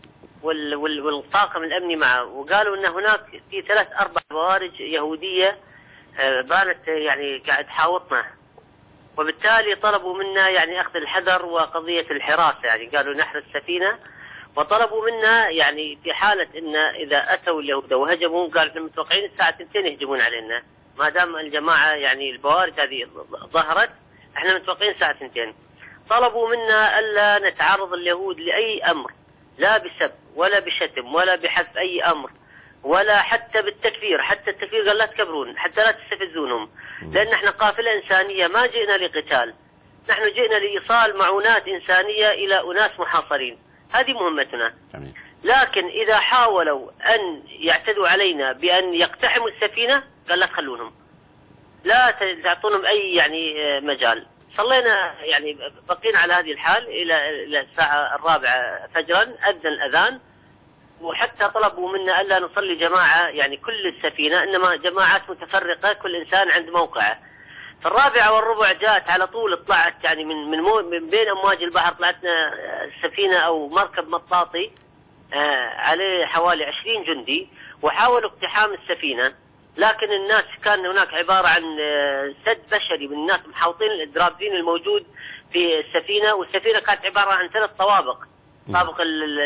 والطاقم الأمني معه، وقالوا أن هناك في 3-4 بوارج يهودية بانت يعني قاعد تحاوطنا، وبالتالي طلبوا منا يعني أخذ الحذر وقضية الحراسة. يعني قالوا نحرس السفينة، وطلبوا منا يعني في حالة أن إذا أتوا اليهود وهجموا، قالوا احنا متوقعين الساعة 2 يهجمون علينا، ما دام الجماعة يعني البوارج هذه ظهرت احنا متوقعين الساعة 2. طلبوا منا ألا نتعرض اليهود لأي أمر، لا بسب ولا بشتم ولا بحذف أي أمر ولا حتى بالتكفير. حتى التكفير قال لا تكبرون، حتى لا تستفزونهم، لأن احنا قافلة إنسانية ما جئنا لقتال، نحن جئنا لإيصال معونات إنسانية إلى أناس محاصرين، هذه مهمتنا. لكن إذا حاولوا أن يعتدوا علينا بأن يقتحموا السفينة قال لا تخلونهم، لا تعطونهم أي يعني مجال. صلينا يعني بقينا على هذه الحال إلى الساعة 4 فجرا، أذن الأذان، وحتى طلبوا منا ألا نصلي جماعة يعني كل السفينة، إنما جماعات متفرقة كل إنسان عند موقعه. في 4:15 جاءت على طول، طلعت يعني من بين أمواج البحر، طلعتنا سفينة أو مركب مطاطي عليه حوالي 20 جندي، وحاولوا اقتحام السفينة، لكن الناس كان هناك عبارة عن سد بشري من الناس محاوطين الدرابزين الموجود في السفينة، والسفينة كانت عبارة عن 3 طوابق، طابق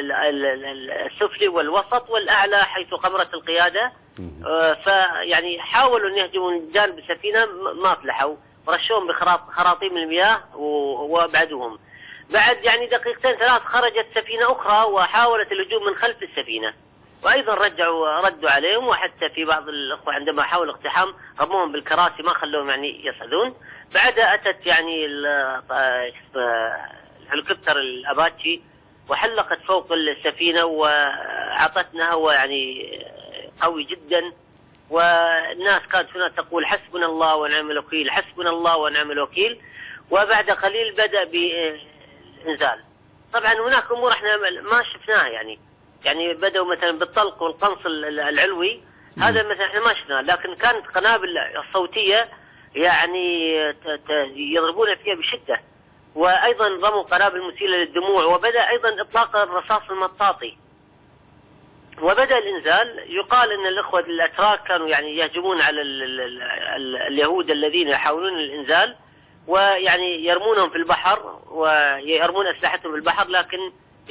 السفلي والوسط والأعلى حيث قمرة القيادة. فيعني حاولوا أن يهجموا من جانب السفينة ما فلحوا، ورشوهم بخراطيم المياه وابعدوهم. بعد يعني 2-3 خرجت سفينة أخرى وحاولت الهجوم من خلف السفينة، وأيضا ردوا عليهم، وحتى في بعض الأخوة عندما حاولوا اقتحام رموهم بالكراسي ما خلوهم يعني يصعدون. بعدها أتت يعني الهليكوبتر الأباتشي وحلقت فوق السفينة وعطتنا هواء يعني قوي جدا، والناس كانت هنا تقول حسبنا الله ونعم الوكيل، حسبنا الله ونعم الوكيل. وبعد قليل بدأ بالإنزال. طبعا هناك أمور احنا ما شفناها، يعني بدأوا مثلا بالطلق والقنص العلوي، هذا مثلا احنا ما شفناه، لكن كانت قنابل صوتية يعني يضربون فيها بشدة، وأيضا رموا قنابل مسيلة للدموع، وبدأ أيضا إطلاق الرصاص المطاطي، وبدأ الإنزال. يقال أن الأخوة الأتراك كانوا يعني يهجمون على اليهود الذين يحاولون الإنزال، ويعني يرمونهم في البحر ويرمون أسلحتهم في البحر، لكن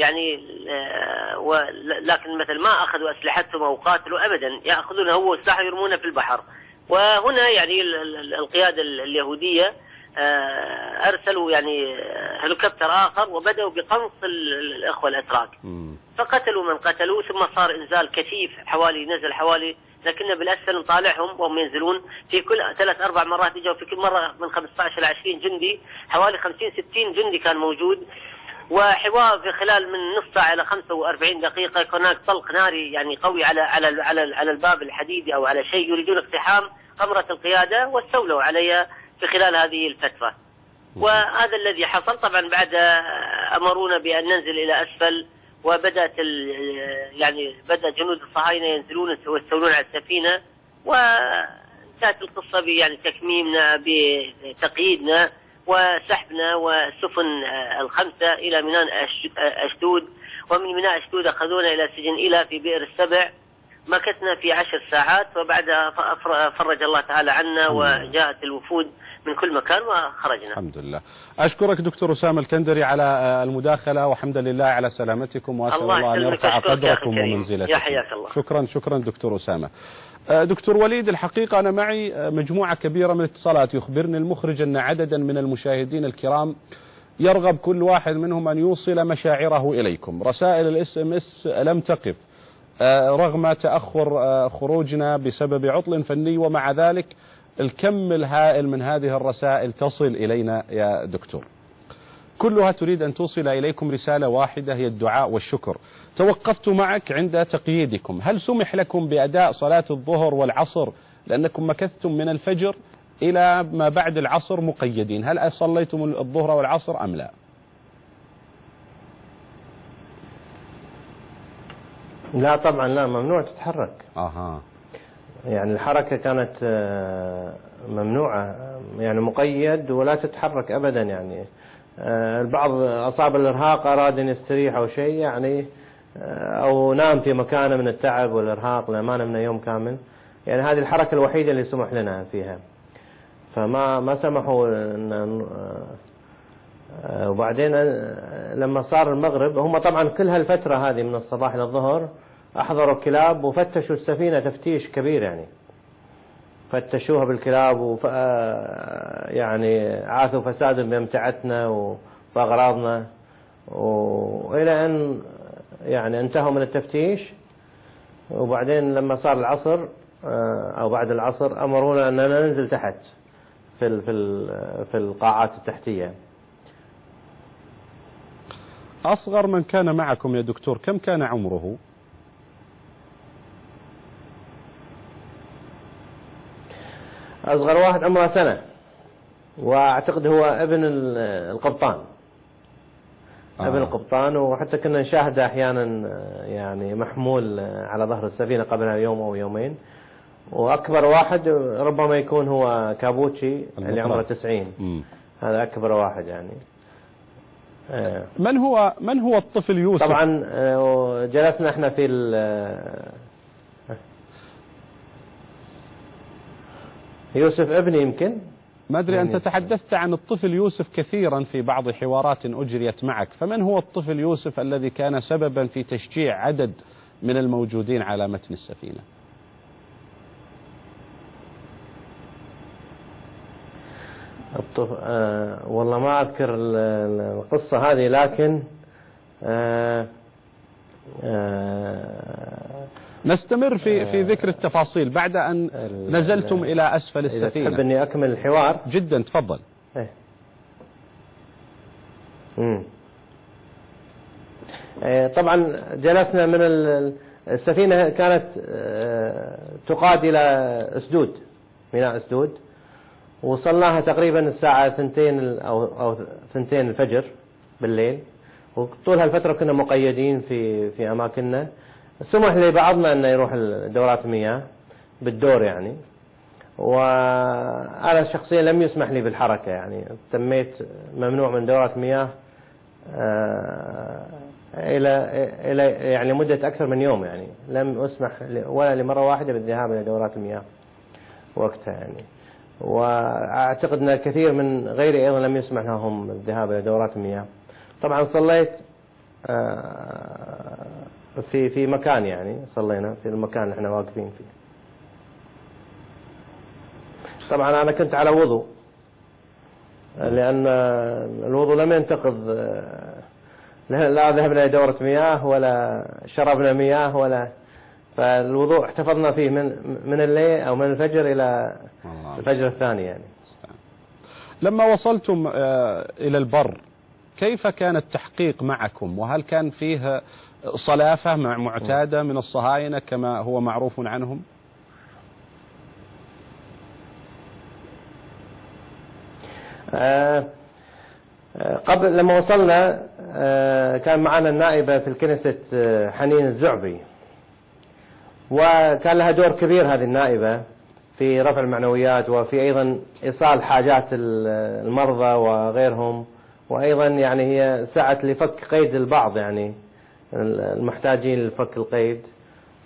لكن مثل ما أخذوا أسلحتهم أو قاتلوا أبدا، يأخذون هو سلاح يرمونه في البحر. وهنا يعني القيادة اليهودية أرسلوا يعني هليكوبتر آخر وبدأوا بقنص الأخوة الأتراك، فقتلوا من قتلوا، ثم صار إنزال كثيف نزل حوالي، لكن بالأسفل نطالعهم وهم ينزلون في كل 3-4 مرات، إجوا في كل مرة من 15 إلى 20 جندي، حوالي 50-60 جندي كان موجود. وحوار في خلال من نص ساعة إلى 45 دقيقة هناك طلق ناري يعني قوي على الباب الحديدي أو على شيء يريدون اقتحام قمرة القيادة، واستولوا عليها في خلال هذه الفترة. وهذا الذي حصل. طبعا بعد أمرونا بأن ننزل إلى أسفل، وبدأت يعني بدأ جنود الصهاينة ينزلون ويستولون على السفينة، وانتهت القصة يعني تكميمنا بتقييدنا وسحبنا والسفن 5 إلى ميناء أشدود، ومن ميناء أشدود أخذونا إلى سجن إيلا في بئر السبع. مكثنا في 10 ساعات، وبعدها فرج الله تعالى عنا وجاءت الوفود من كل مكان وخرجنا. الحمد لله. أشكرك دكتور أسامة الكندري على المداخلة، وحمدا لله على سلامتكم، وأسأل الله أن يرفع قدركم ومنزلتكم. يا حياك الله. شكرا دكتور أسامة. دكتور وليد، الحقيقة أنا معي مجموعة كبيرة من الاتصالات. يخبرني المخرج أن عددا من المشاهدين الكرام يرغب كل واحد منهم أن يوصل مشاعره إليكم. رسائل الSMS لم تقف رغم تأخر خروجنا بسبب عطل فني، ومع ذلك الكم الهائل من هذه الرسائل تصل إلينا يا دكتور، كلها تريد أن توصل إليكم رسالة واحدة، هي الدعاء والشكر. توقفت معك عند تقييدكم، هل سمح لكم بأداء صلاة الظهر والعصر لأنكم مكثتم من الفجر إلى ما بعد العصر مقيدين؟ هل صليتم الظهر والعصر أم لا؟ لا طبعا لا، ممنوع تتحرك. يعني الحركة كانت ممنوعة، يعني مقيد ولا تتحرك أبدا. يعني البعض أصاب الإرهاق أراد أن يستريح أو شيء، يعني أو نام في مكانه من التعب والإرهاق، لما نمنا يوم كامل. يعني هذه الحركة الوحيدة اللي سمح لنا فيها، فما سمحوا وبعدين لما صار المغرب، هم طبعا كل هالفترة هذه من الصباح إلى الظهر أحضروا الكلاب وفتشوا السفينة تفتيش كبير، يعني فتشوها بالكلاب يعني عاثوا فساد بأمتعتنا وأغراضنا، وإلى أن يعني انتهوا من التفتيش. وبعدين لما صار العصر أو بعد العصر أمرونا أننا ننزل تحت في القاعات التحتية. أصغر من كان معكم يا دكتور كم كان عمره؟ أصغر واحد عمره 1 سنة، وأعتقد هو ابن القبطان. ابن القبطان، وحتى كنا نشاهده أحيانا يعني محمول على ظهر السفينة قبلها يوم أو يومين. وأكبر واحد ربما يكون هو كابوتشي اللي عمره 90. هذا أكبر واحد يعني. من هو الطفل يوسف؟ طبعا جلسنا احنا في يوسف ابني يمكن. ما أدري، أنت تحدثت عن الطفل يوسف كثيرا في بعض حوارات أجريت معك، فمن هو الطفل يوسف الذي كان سببا في تشجيع عدد من الموجودين على متن السفينة؟ والله ما أذكر القصة هذه، لكن نستمر في ذكر التفاصيل بعد أن نزلتم إلى أسفل السفينة. إذا تحب أني أكمل الحوار؟ جدا، تفضل. طبعا جلسنا من السفينة، كانت تقاد إلى أسدود، ميناء أسدود، وصلناها تقريبا الساعة 2 أو 2 الفجر بالليل. وطول هالفترة كنا مقيدين في أماكننا. سمح لبعضنا أن يروح دورات المياه بالدور يعني، وأنا شخصيا لم يسمح لي بالحركة، يعني تميت ممنوع من دورات المياه إلى يعني مدة أكثر من يوم. يعني لم أسمح ولا لمرة واحدة بالذهاب إلى دورات المياه وقتها يعني. وأعتقد أن كثير من غيري أيضا لم يسمح لهم الذهاب إلى دورات المياه. طبعا صليت في مكان، يعني صلينا في المكان اللي احنا واقفين فيه. طبعا أنا كنت على وضوء، لأن الوضوء لم ينتقض، لا ذهبنا إلى دورة مياه ولا شربنا مياه ولا، فالوضوء احتفظنا فيه من الليل أو من الفجر إلى الفجر الثاني يعني. لما وصلتم إلى البر كيف كان التحقيق معكم؟ وهل كان فيه صلافة معتادة من الصهاينة كما هو معروف عنهم؟ قبل لما وصلنا كان معنا النائبة في الكنيسة حنين الزعبي، وكان لها دور كبير هذه النائبة في رفع المعنويات، وفي أيضا إيصال حاجات المرضى وغيرهم، وأيضا يعني هي سعت لفك قيد البعض، يعني المحتاجين لفك القيد.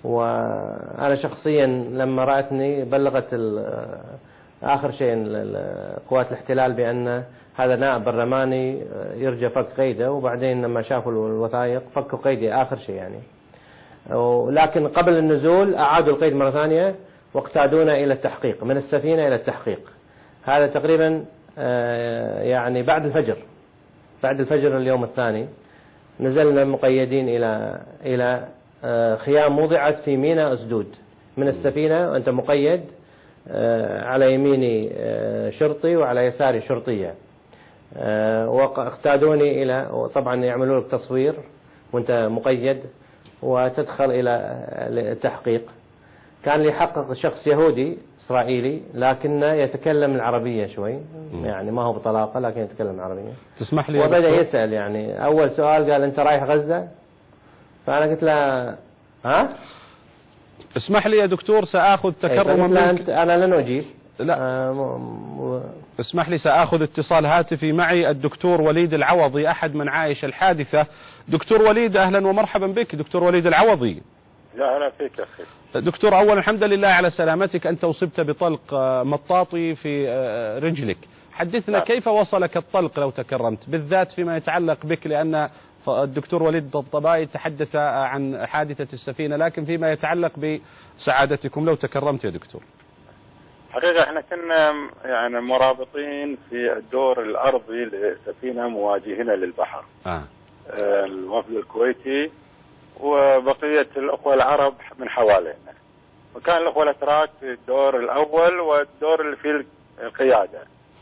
وأنا شخصيا لما رأتني بلغت آخر شيء قوات الاحتلال بأن هذا نائب برلماني يرجى فك قيده، وبعدين لما شافوا الوثائق فكوا قيدي آخر شيء يعني. ولكن قبل النزول أعادوا القيد مرة ثانية واقتادونا إلى التحقيق، من السفينة إلى التحقيق. هذا تقريبا يعني بعد الفجر اليوم الثاني نزلنا مقيدين إلى خيام وضعت في ميناء أسدود من السفينة، وأنت مقيد على يميني شرطي وعلى يساري شرطية، واقتادوني إلى، طبعا يعملوا لك تصوير وأنت مقيد وتدخل إلى التحقيق. كان يحقق شخص يهودي إسرائيلي لكنه يتكلم العربية شوي، يعني ما هو بطلاقة لكن يتكلم العربية. تسمح لي وبدأ يسأل، يعني أول سؤال قال أنت رايح غزة؟ فأنا قلت له ها؟ اسمح لي يا دكتور سآخذ تكرما منك. أنا لن أجيب. لا اسمح لي سآخذ اتصال هاتفي. معي الدكتور وليد العوضي أحد من عايش الحادثة. دكتور وليد أهلا ومرحبا بك. دكتور وليد العوضي. لا أهلا فيك يا أخي. دكتور أولا الحمد لله على سلامتك. أنت أصبت بطلق مطاطي في رجلك، حدثنا كيف وصلك الطلق لو تكرمت، بالذات فيما يتعلق بك، لأن الدكتور وليد الضبائي تحدث عن حادثة السفينة، لكن فيما يتعلق بسعادتكم لو تكرمت يا دكتور. حقيقة احنا كنا يعني مرابطين في الدور الأرضي لسفينة مواجهين للبحر. الوفد الكويتي وبقية الأخوة العرب من حوالينا، وكان الأخوة الأتراك في الدور الأول والدور اللي فيه القيادة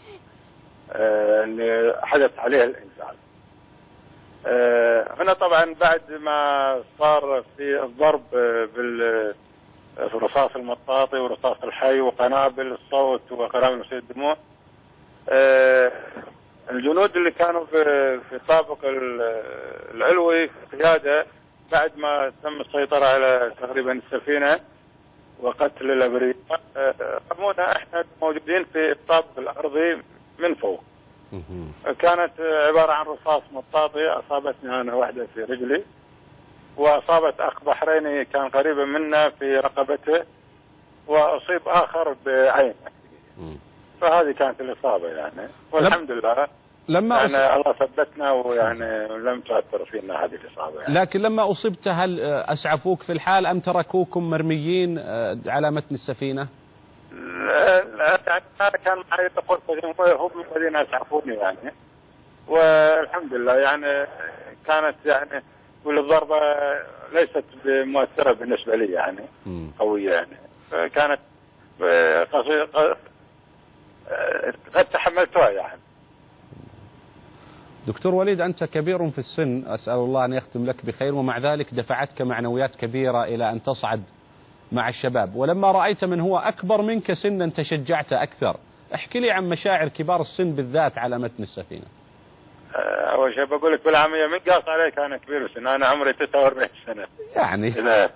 اللي حدث عليه الإنزال. هنا طبعا بعد ما صار في الضرب بالرصاص المطاطي ورصاص الحي وقنابل الصوت وقنابل مسيل الدموع، الجنود اللي كانوا في طابق العلوي في القيادة بعد ما تم السيطرة على تقريبا السفينة وقتل الأبرياء، رمونا احنا موجودين في الطابق الأرضي من فوق. كانت عبارة عن رصاص مطاطي أصابتني أنا واحدة في رجلي، وأصابت أخ بحريني كان قريبا منا في رقبته، وأصيب آخر بعينه. فهذه كانت الإصابة يعني، والحمد لله يعني الله ثبتنا ويعني لم تؤثر فينا هذه الإصابة يعني. لكن لما أصبت هل أسعفوك في الحال أم تركوكم مرميين على متن السفينة؟ لا أنا كان معي هم الذين أسعفوني يعني، والحمد لله يعني كانت يعني والضربة ليست مؤثرة بالنسبة لي يعني قوية يعني، كانت قد تحملتها يعني. دكتور وليد أنت كبير في السن، أسأل الله أن يختم لك بخير، ومع ذلك دفعتك معنويات كبيرة إلى أن تصعد مع الشباب، ولما رأيت من هو أكبر منك سنا تشجعت أكثر. احكي لي عن مشاعر كبار السن بالذات على متن السفينة. أول شيء بقول لك بالعامية من قاص عليك أنا كبير السن، أنا عمري 49 سنة يعني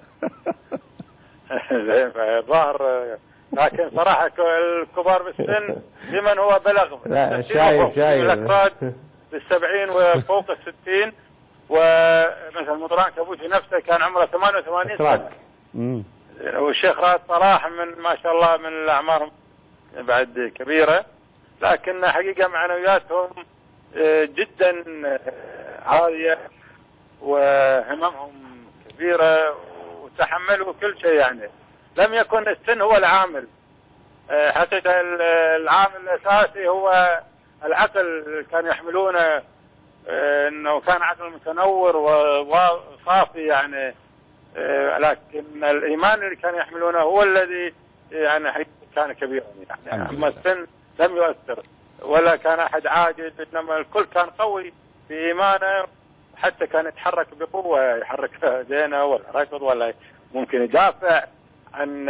ظاهر، لكن صراحة الكبار بالسن لمن هو بلغ شايف الأفراد بال70 وفوق ال60، ومثل مطران كبوتي نفسه كان عمره 88 سنة، والشيخ رائد صلاح من ما شاء الله من الأعمار بعد كبيرة، لكن حقيقة معنوياتهم جدا عالية وهممهم كبيرة وتحملوا كل شيء يعني. لم يكن السن هو العامل، حقيقة العامل الأساسي هو العقل، كانوا يحملونه انه كان عقل متنور وصافي يعني، لكن الايمان اللي كانوا يحملونه هو الذي يعني كان كبيرا يعني. اما السن لم يؤثر ولا كان احد عاجز، انما الكل كان قوي في ايمانه، حتى كان يتحرك بقوه، يحرك يدينه ولا ركض ولا ممكن يدافع عن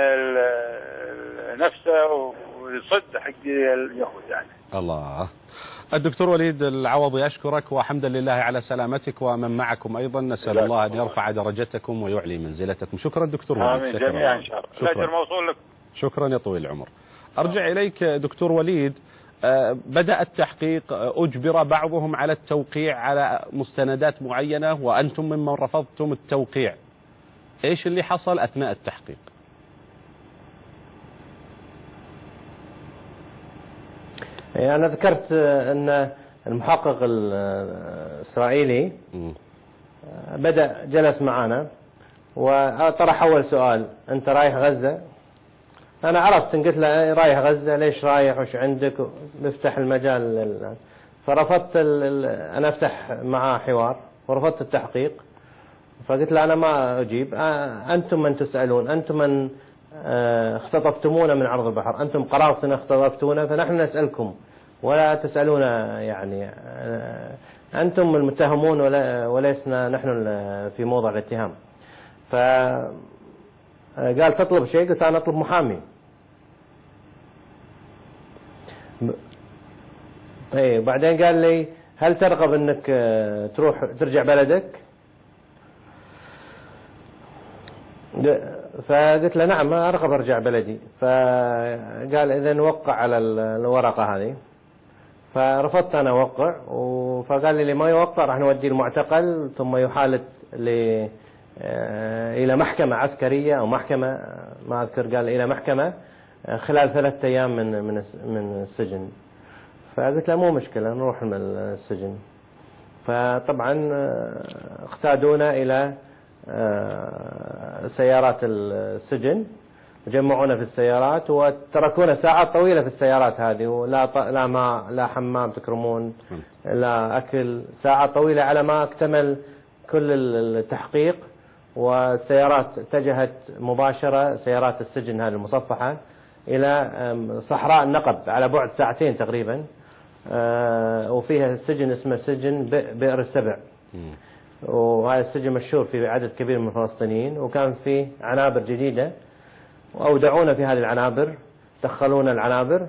نفسه ويصد حق اليهود يعني. الله. الدكتور وليد العوضي أشكرك وحمدا لله على سلامتك ومن معكم أيضا، نسأل الله أن يرفع درجتكم ويعلي منزلتكم. شكرا دكتور وليد. آمين جميعا إن شاء الله. الأجر موصول لك. شكرا يا طويل العمر. أرجع إليك دكتور وليد. بدأ التحقيق، أجبر بعضهم على التوقيع على مستندات معينة وأنتم ممن رفضتم التوقيع، إيش اللي حصل أثناء التحقيق؟ أنا ذكرت أن المحقق الإسرائيلي بدأ جلس معنا وطرح أول سؤال: أنت رايح غزة؟ أنا عرفت، قلت له رايح غزة، ليش رايح، وش عندك، نفتح المجال. فرفضت أنا أفتح معاه حوار، ورفضت التحقيق. فقلت له أنا ما أجيب، أنتم من تسألون، أنتم من اختطفتمونا من عرض البحر، أنتم قراصنة اختطفتونا، فنحن نسألكم ولا تسألونا. يعني أنتم المتهمون ولسنا نحن في موضع الاتهام. فقال تطلب شيء؟ قلت أنا أطلب محامي. طيب بعدين قال لي هل ترغب أنك تروح ترجع بلدك؟ فقلت له نعم أرغب أرجع بلدي. فقال إذا نوقع على الورقة هذه. فرفضت أنا أوقع، فقال لي ما يوقع راح نوديه المعتقل، ثم يحال إلى محكمة عسكرية أو محكمة ما أذكر، قال إلى محكمة خلال 3 أيام من السجن. فقلت له مو مشكلة نروح من السجن. فطبعا اقتادونا إلى سيارات السجن، جمعونا في السيارات وتركونا ساعات طويلة في السيارات هذه، لا ماء لا حمام تكرمون لا أكل، ساعات طويلة على ما اكتمل كل التحقيق. والسيارات اتجهت مباشرة، سيارات السجن هذه المصفحة، إلى صحراء النقب على بعد 2 ساعات تقريبا، وفيها السجن اسمه سجن بئر السبع. وهذا السجن مشهور في عدد كبير من الفلسطينيين، وكان فيه عنابر جديدة، وأودعونا في هذه العنابر، دخلونا العنابر،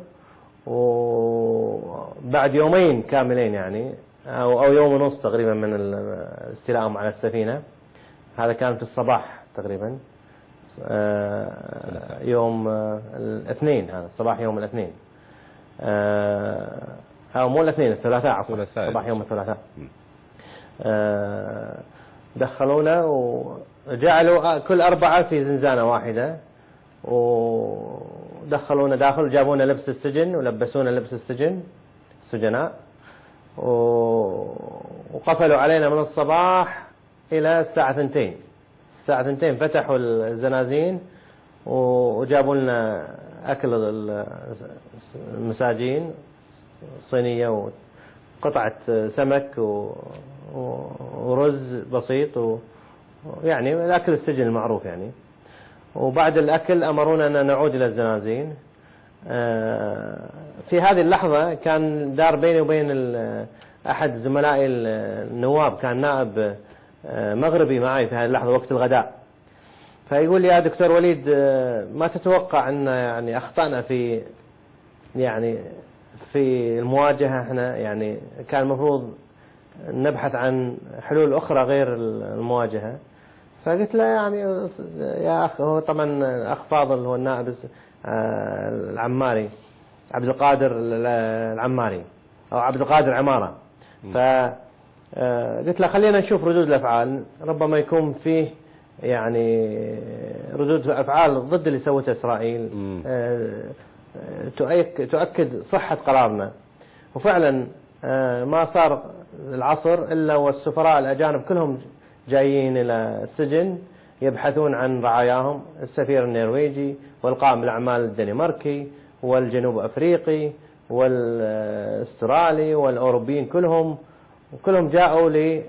وبعد يومين كاملين يعني أو يوم ونص تقريبا من استيلائهم على السفينة. هذا كان في الصباح تقريبا، يوم الاثنين، هذا صباح يوم الاثنين، أو مو الاثنين، الثلاثاء عفوا، صباح يوم الثلاثاء. دخلونا وجعلوا كل 4 في زنزانة واحدة، ودخلونا داخل، جابونا لبس السجن ولبسونا لبس السجن السجناء، وقفلوا علينا من الصباح إلى الساعة 2. الساعة 2 فتحوا الزنازين وجابوا لنا أكل المساجين، صينية وقطعة سمك ورز بسيط، يعني الأكل السجن المعروف يعني. وبعد الأكل أمرونا أن نعود إلى الزنازين. في هذه اللحظة كان دار بيني وبين أحد زملائي النواب، كان نائب مغربي معي في هذه اللحظة وقت الغداء. فيقول لي يا دكتور وليد، ما تتوقع أن يعني أخطأنا في المواجهة؟ احنا يعني كان المفروض نبحث عن حلول أخرى غير المواجهة. فقلت له يعني يا أخ، هو طبعا الأخ فاضل هو النائب العماري، عبد القادر العماري أو عبد القادر عمارة. فقلت له خلينا نشوف ردود الأفعال، ربما يكون فيه يعني ردود أفعال ضد اللي سوته إسرائيل تؤكد صحة قرارنا. وفعلا ما صار العصر إلا والسفراء الأجانب كلهم جايين إلى السجن يبحثون عن رعاياهم، السفير النرويجي والقائم الأعمال الدنماركي والجنوب أفريقي والأسترالي والأوروبيين، كلهم جاءوا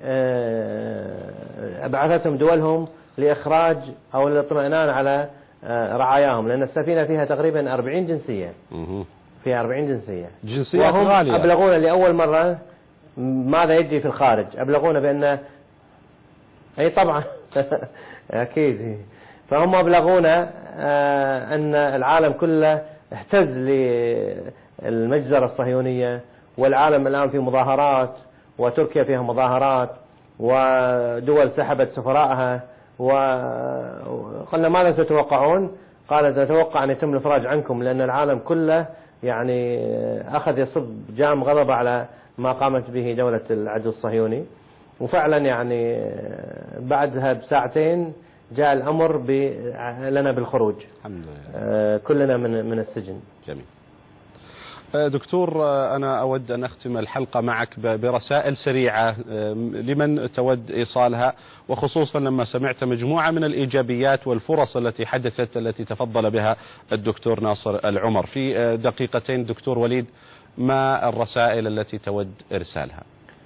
أبعثتهم دولهم لإخراج أو الاطمئنان على رعاياهم، لأن السفينة فيها تقريبا 40 جنسية، فيها 40 جنسيات غالية. أبلغونا لأول مرة ماذا يجري في الخارج، أبلغونا بأن أي طبعا أكيد، فهم أبلغونا أن العالم كله اهتز للمجزرة الصهيونية، والعالم الآن في مظاهرات، وتركيا فيها مظاهرات، ودول سحبت سفراءها. وقلنا ماذا تتوقعون؟ قال نتوقع أن يتم الإفراج عنكم، لأن العالم كله يعني أخذ يصب جام غضب على ما قامت به دولة العدو الصهيوني. وفعلا يعني بعدها ب2 ساعات جاء الأمر لنا بالخروج الحمد لله. كلنا من السجن. جميل. دكتور، أنا أود أن أختم الحلقة معك برسائل سريعة لمن تود إيصالها، وخصوصا لما سمعت مجموعة من الإيجابيات والفرص التي حدثت التي تفضل بها الدكتور ناصر العمر. في دقيقتين دكتور وليد، ما الرسائل التي تود إرسالها؟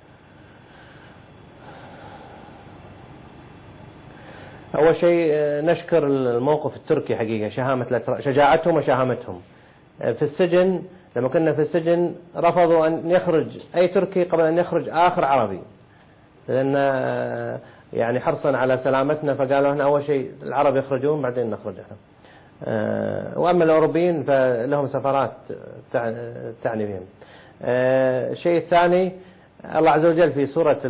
أول شيء نشكر الموقف التركي حقيقة، شجاعتهم وشهامتهم. في السجن لما كنا في السجن رفضوا أن يخرج أي تركي قبل أن يخرج آخر عربي، لأن يعني حرصا على سلامتنا، فقالوا هنا أول شيء العرب يخرجون بعدين نخرج احنا. وأما الأوروبيين فلهم سفرات تعني بهم. الشيء الثاني، الله عز وجل في سورة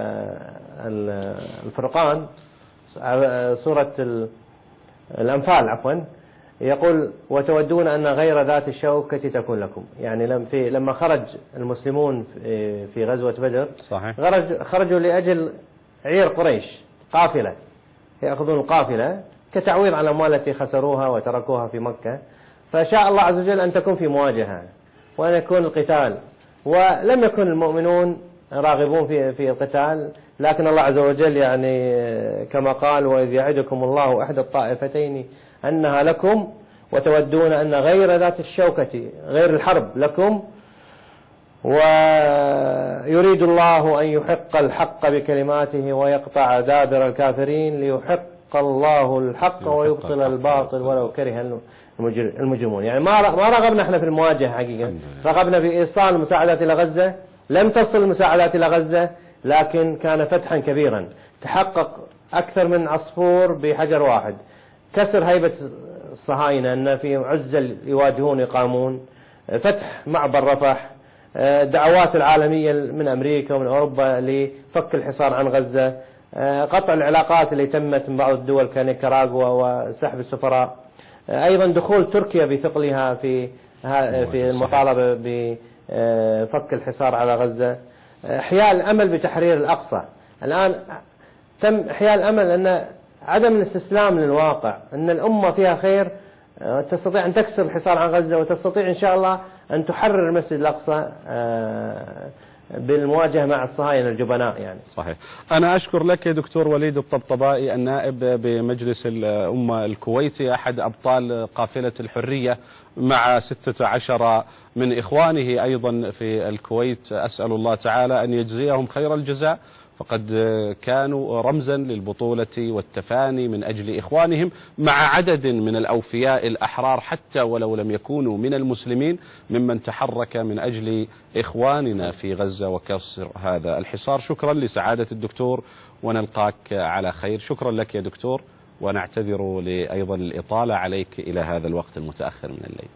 الفرقان، سورة الأنفال عفوا، يقول وتودون أن غير ذات الشوكة تكون لكم. يعني لما خرج المسلمون في غزوة بدر صحيح. خرجوا لأجل عير قريش، قافلة يأخذون القافلة كتعويض عن الأموال التي خسروها وتركوها في مكة. فشاء الله عز وجل أن تكون في مواجهة وأن يكون القتال، ولم يكن المؤمنون راغبون في القتال، لكن الله عز وجل يعني كما قال وإذ يعدكم الله إحدى الطائفتين أنها لكم وتودون أن غير ذات الشوكة غير الحرب لكم، ويريد الله أن يحق الحق بكلماته ويقطع دابر الكافرين ليحق الله الحق ويبطل الباطل ولو كره المجرمون. يعني ما رغبنا احنا في المواجهة حقيقة، رغبنا في إيصال المساعدات إلى غزة. لم تصل المساعدات إلى غزة، لكن كان فتحا كبيرا، تحقق أكثر من عصفور بحجر واحد. كسر هيبة الصهاينة أن في عزل يواجهون يقامون، فتح معبر رفح، دعوات العالمية من أمريكا ومن أوروبا لفك الحصار عن غزة، قطع العلاقات اللي تمت من بعض الدول كنيكاراغوا وسحب السفراء، أيضا دخول تركيا بثقلها في المطالبة بفك الحصار على غزة، إحياء الأمل بتحرير الأقصى. الآن تم إحياء الأمل أن عدم الاستسلام للواقع، أن الأمة فيها خير، تستطيع أن تكسر الحصار عن غزة وتستطيع إن شاء الله أن تحرر المسجد الأقصى بالمواجهة مع الصهاينة الجبناء. يعني صحيح. أنا أشكر لك يا دكتور وليد الطبطبائي، النائب بمجلس الأمة الكويتي، أحد أبطال قافلة الحرية مع 16 من إخوانه أيضا في الكويت. أسأل الله تعالى أن يجزيهم خير الجزاء، فقد كانوا رمزا للبطولة والتفاني من أجل إخوانهم، مع عدد من الأوفياء الأحرار حتى ولو لم يكونوا من المسلمين، ممن تحرك من أجل إخواننا في غزة وكسر هذا الحصار. شكرا لسعادة الدكتور، ونلقاك على خير. شكرا لك يا دكتور، ونعتذر أيضا الإطالة عليك إلى هذا الوقت المتأخر من الليل.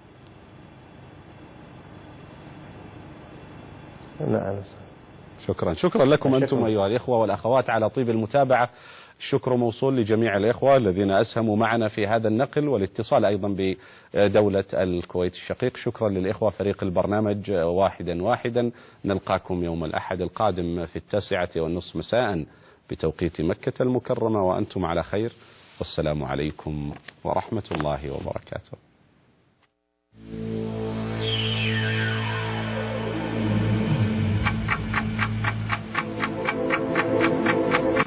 نعم. شكرا لكم أنتم أيها الإخوة والأخوات على طيب المتابعة. الشكر موصول لجميع الإخوة الذين أسهموا معنا في هذا النقل والاتصال أيضا بدولة الكويت الشقيق. شكرا للإخوة فريق البرنامج واحدا. نلقاكم يوم الأحد القادم في 9:30 مساء بتوقيت مكة المكرمة، وأنتم على خير، والسلام عليكم ورحمة الله وبركاته.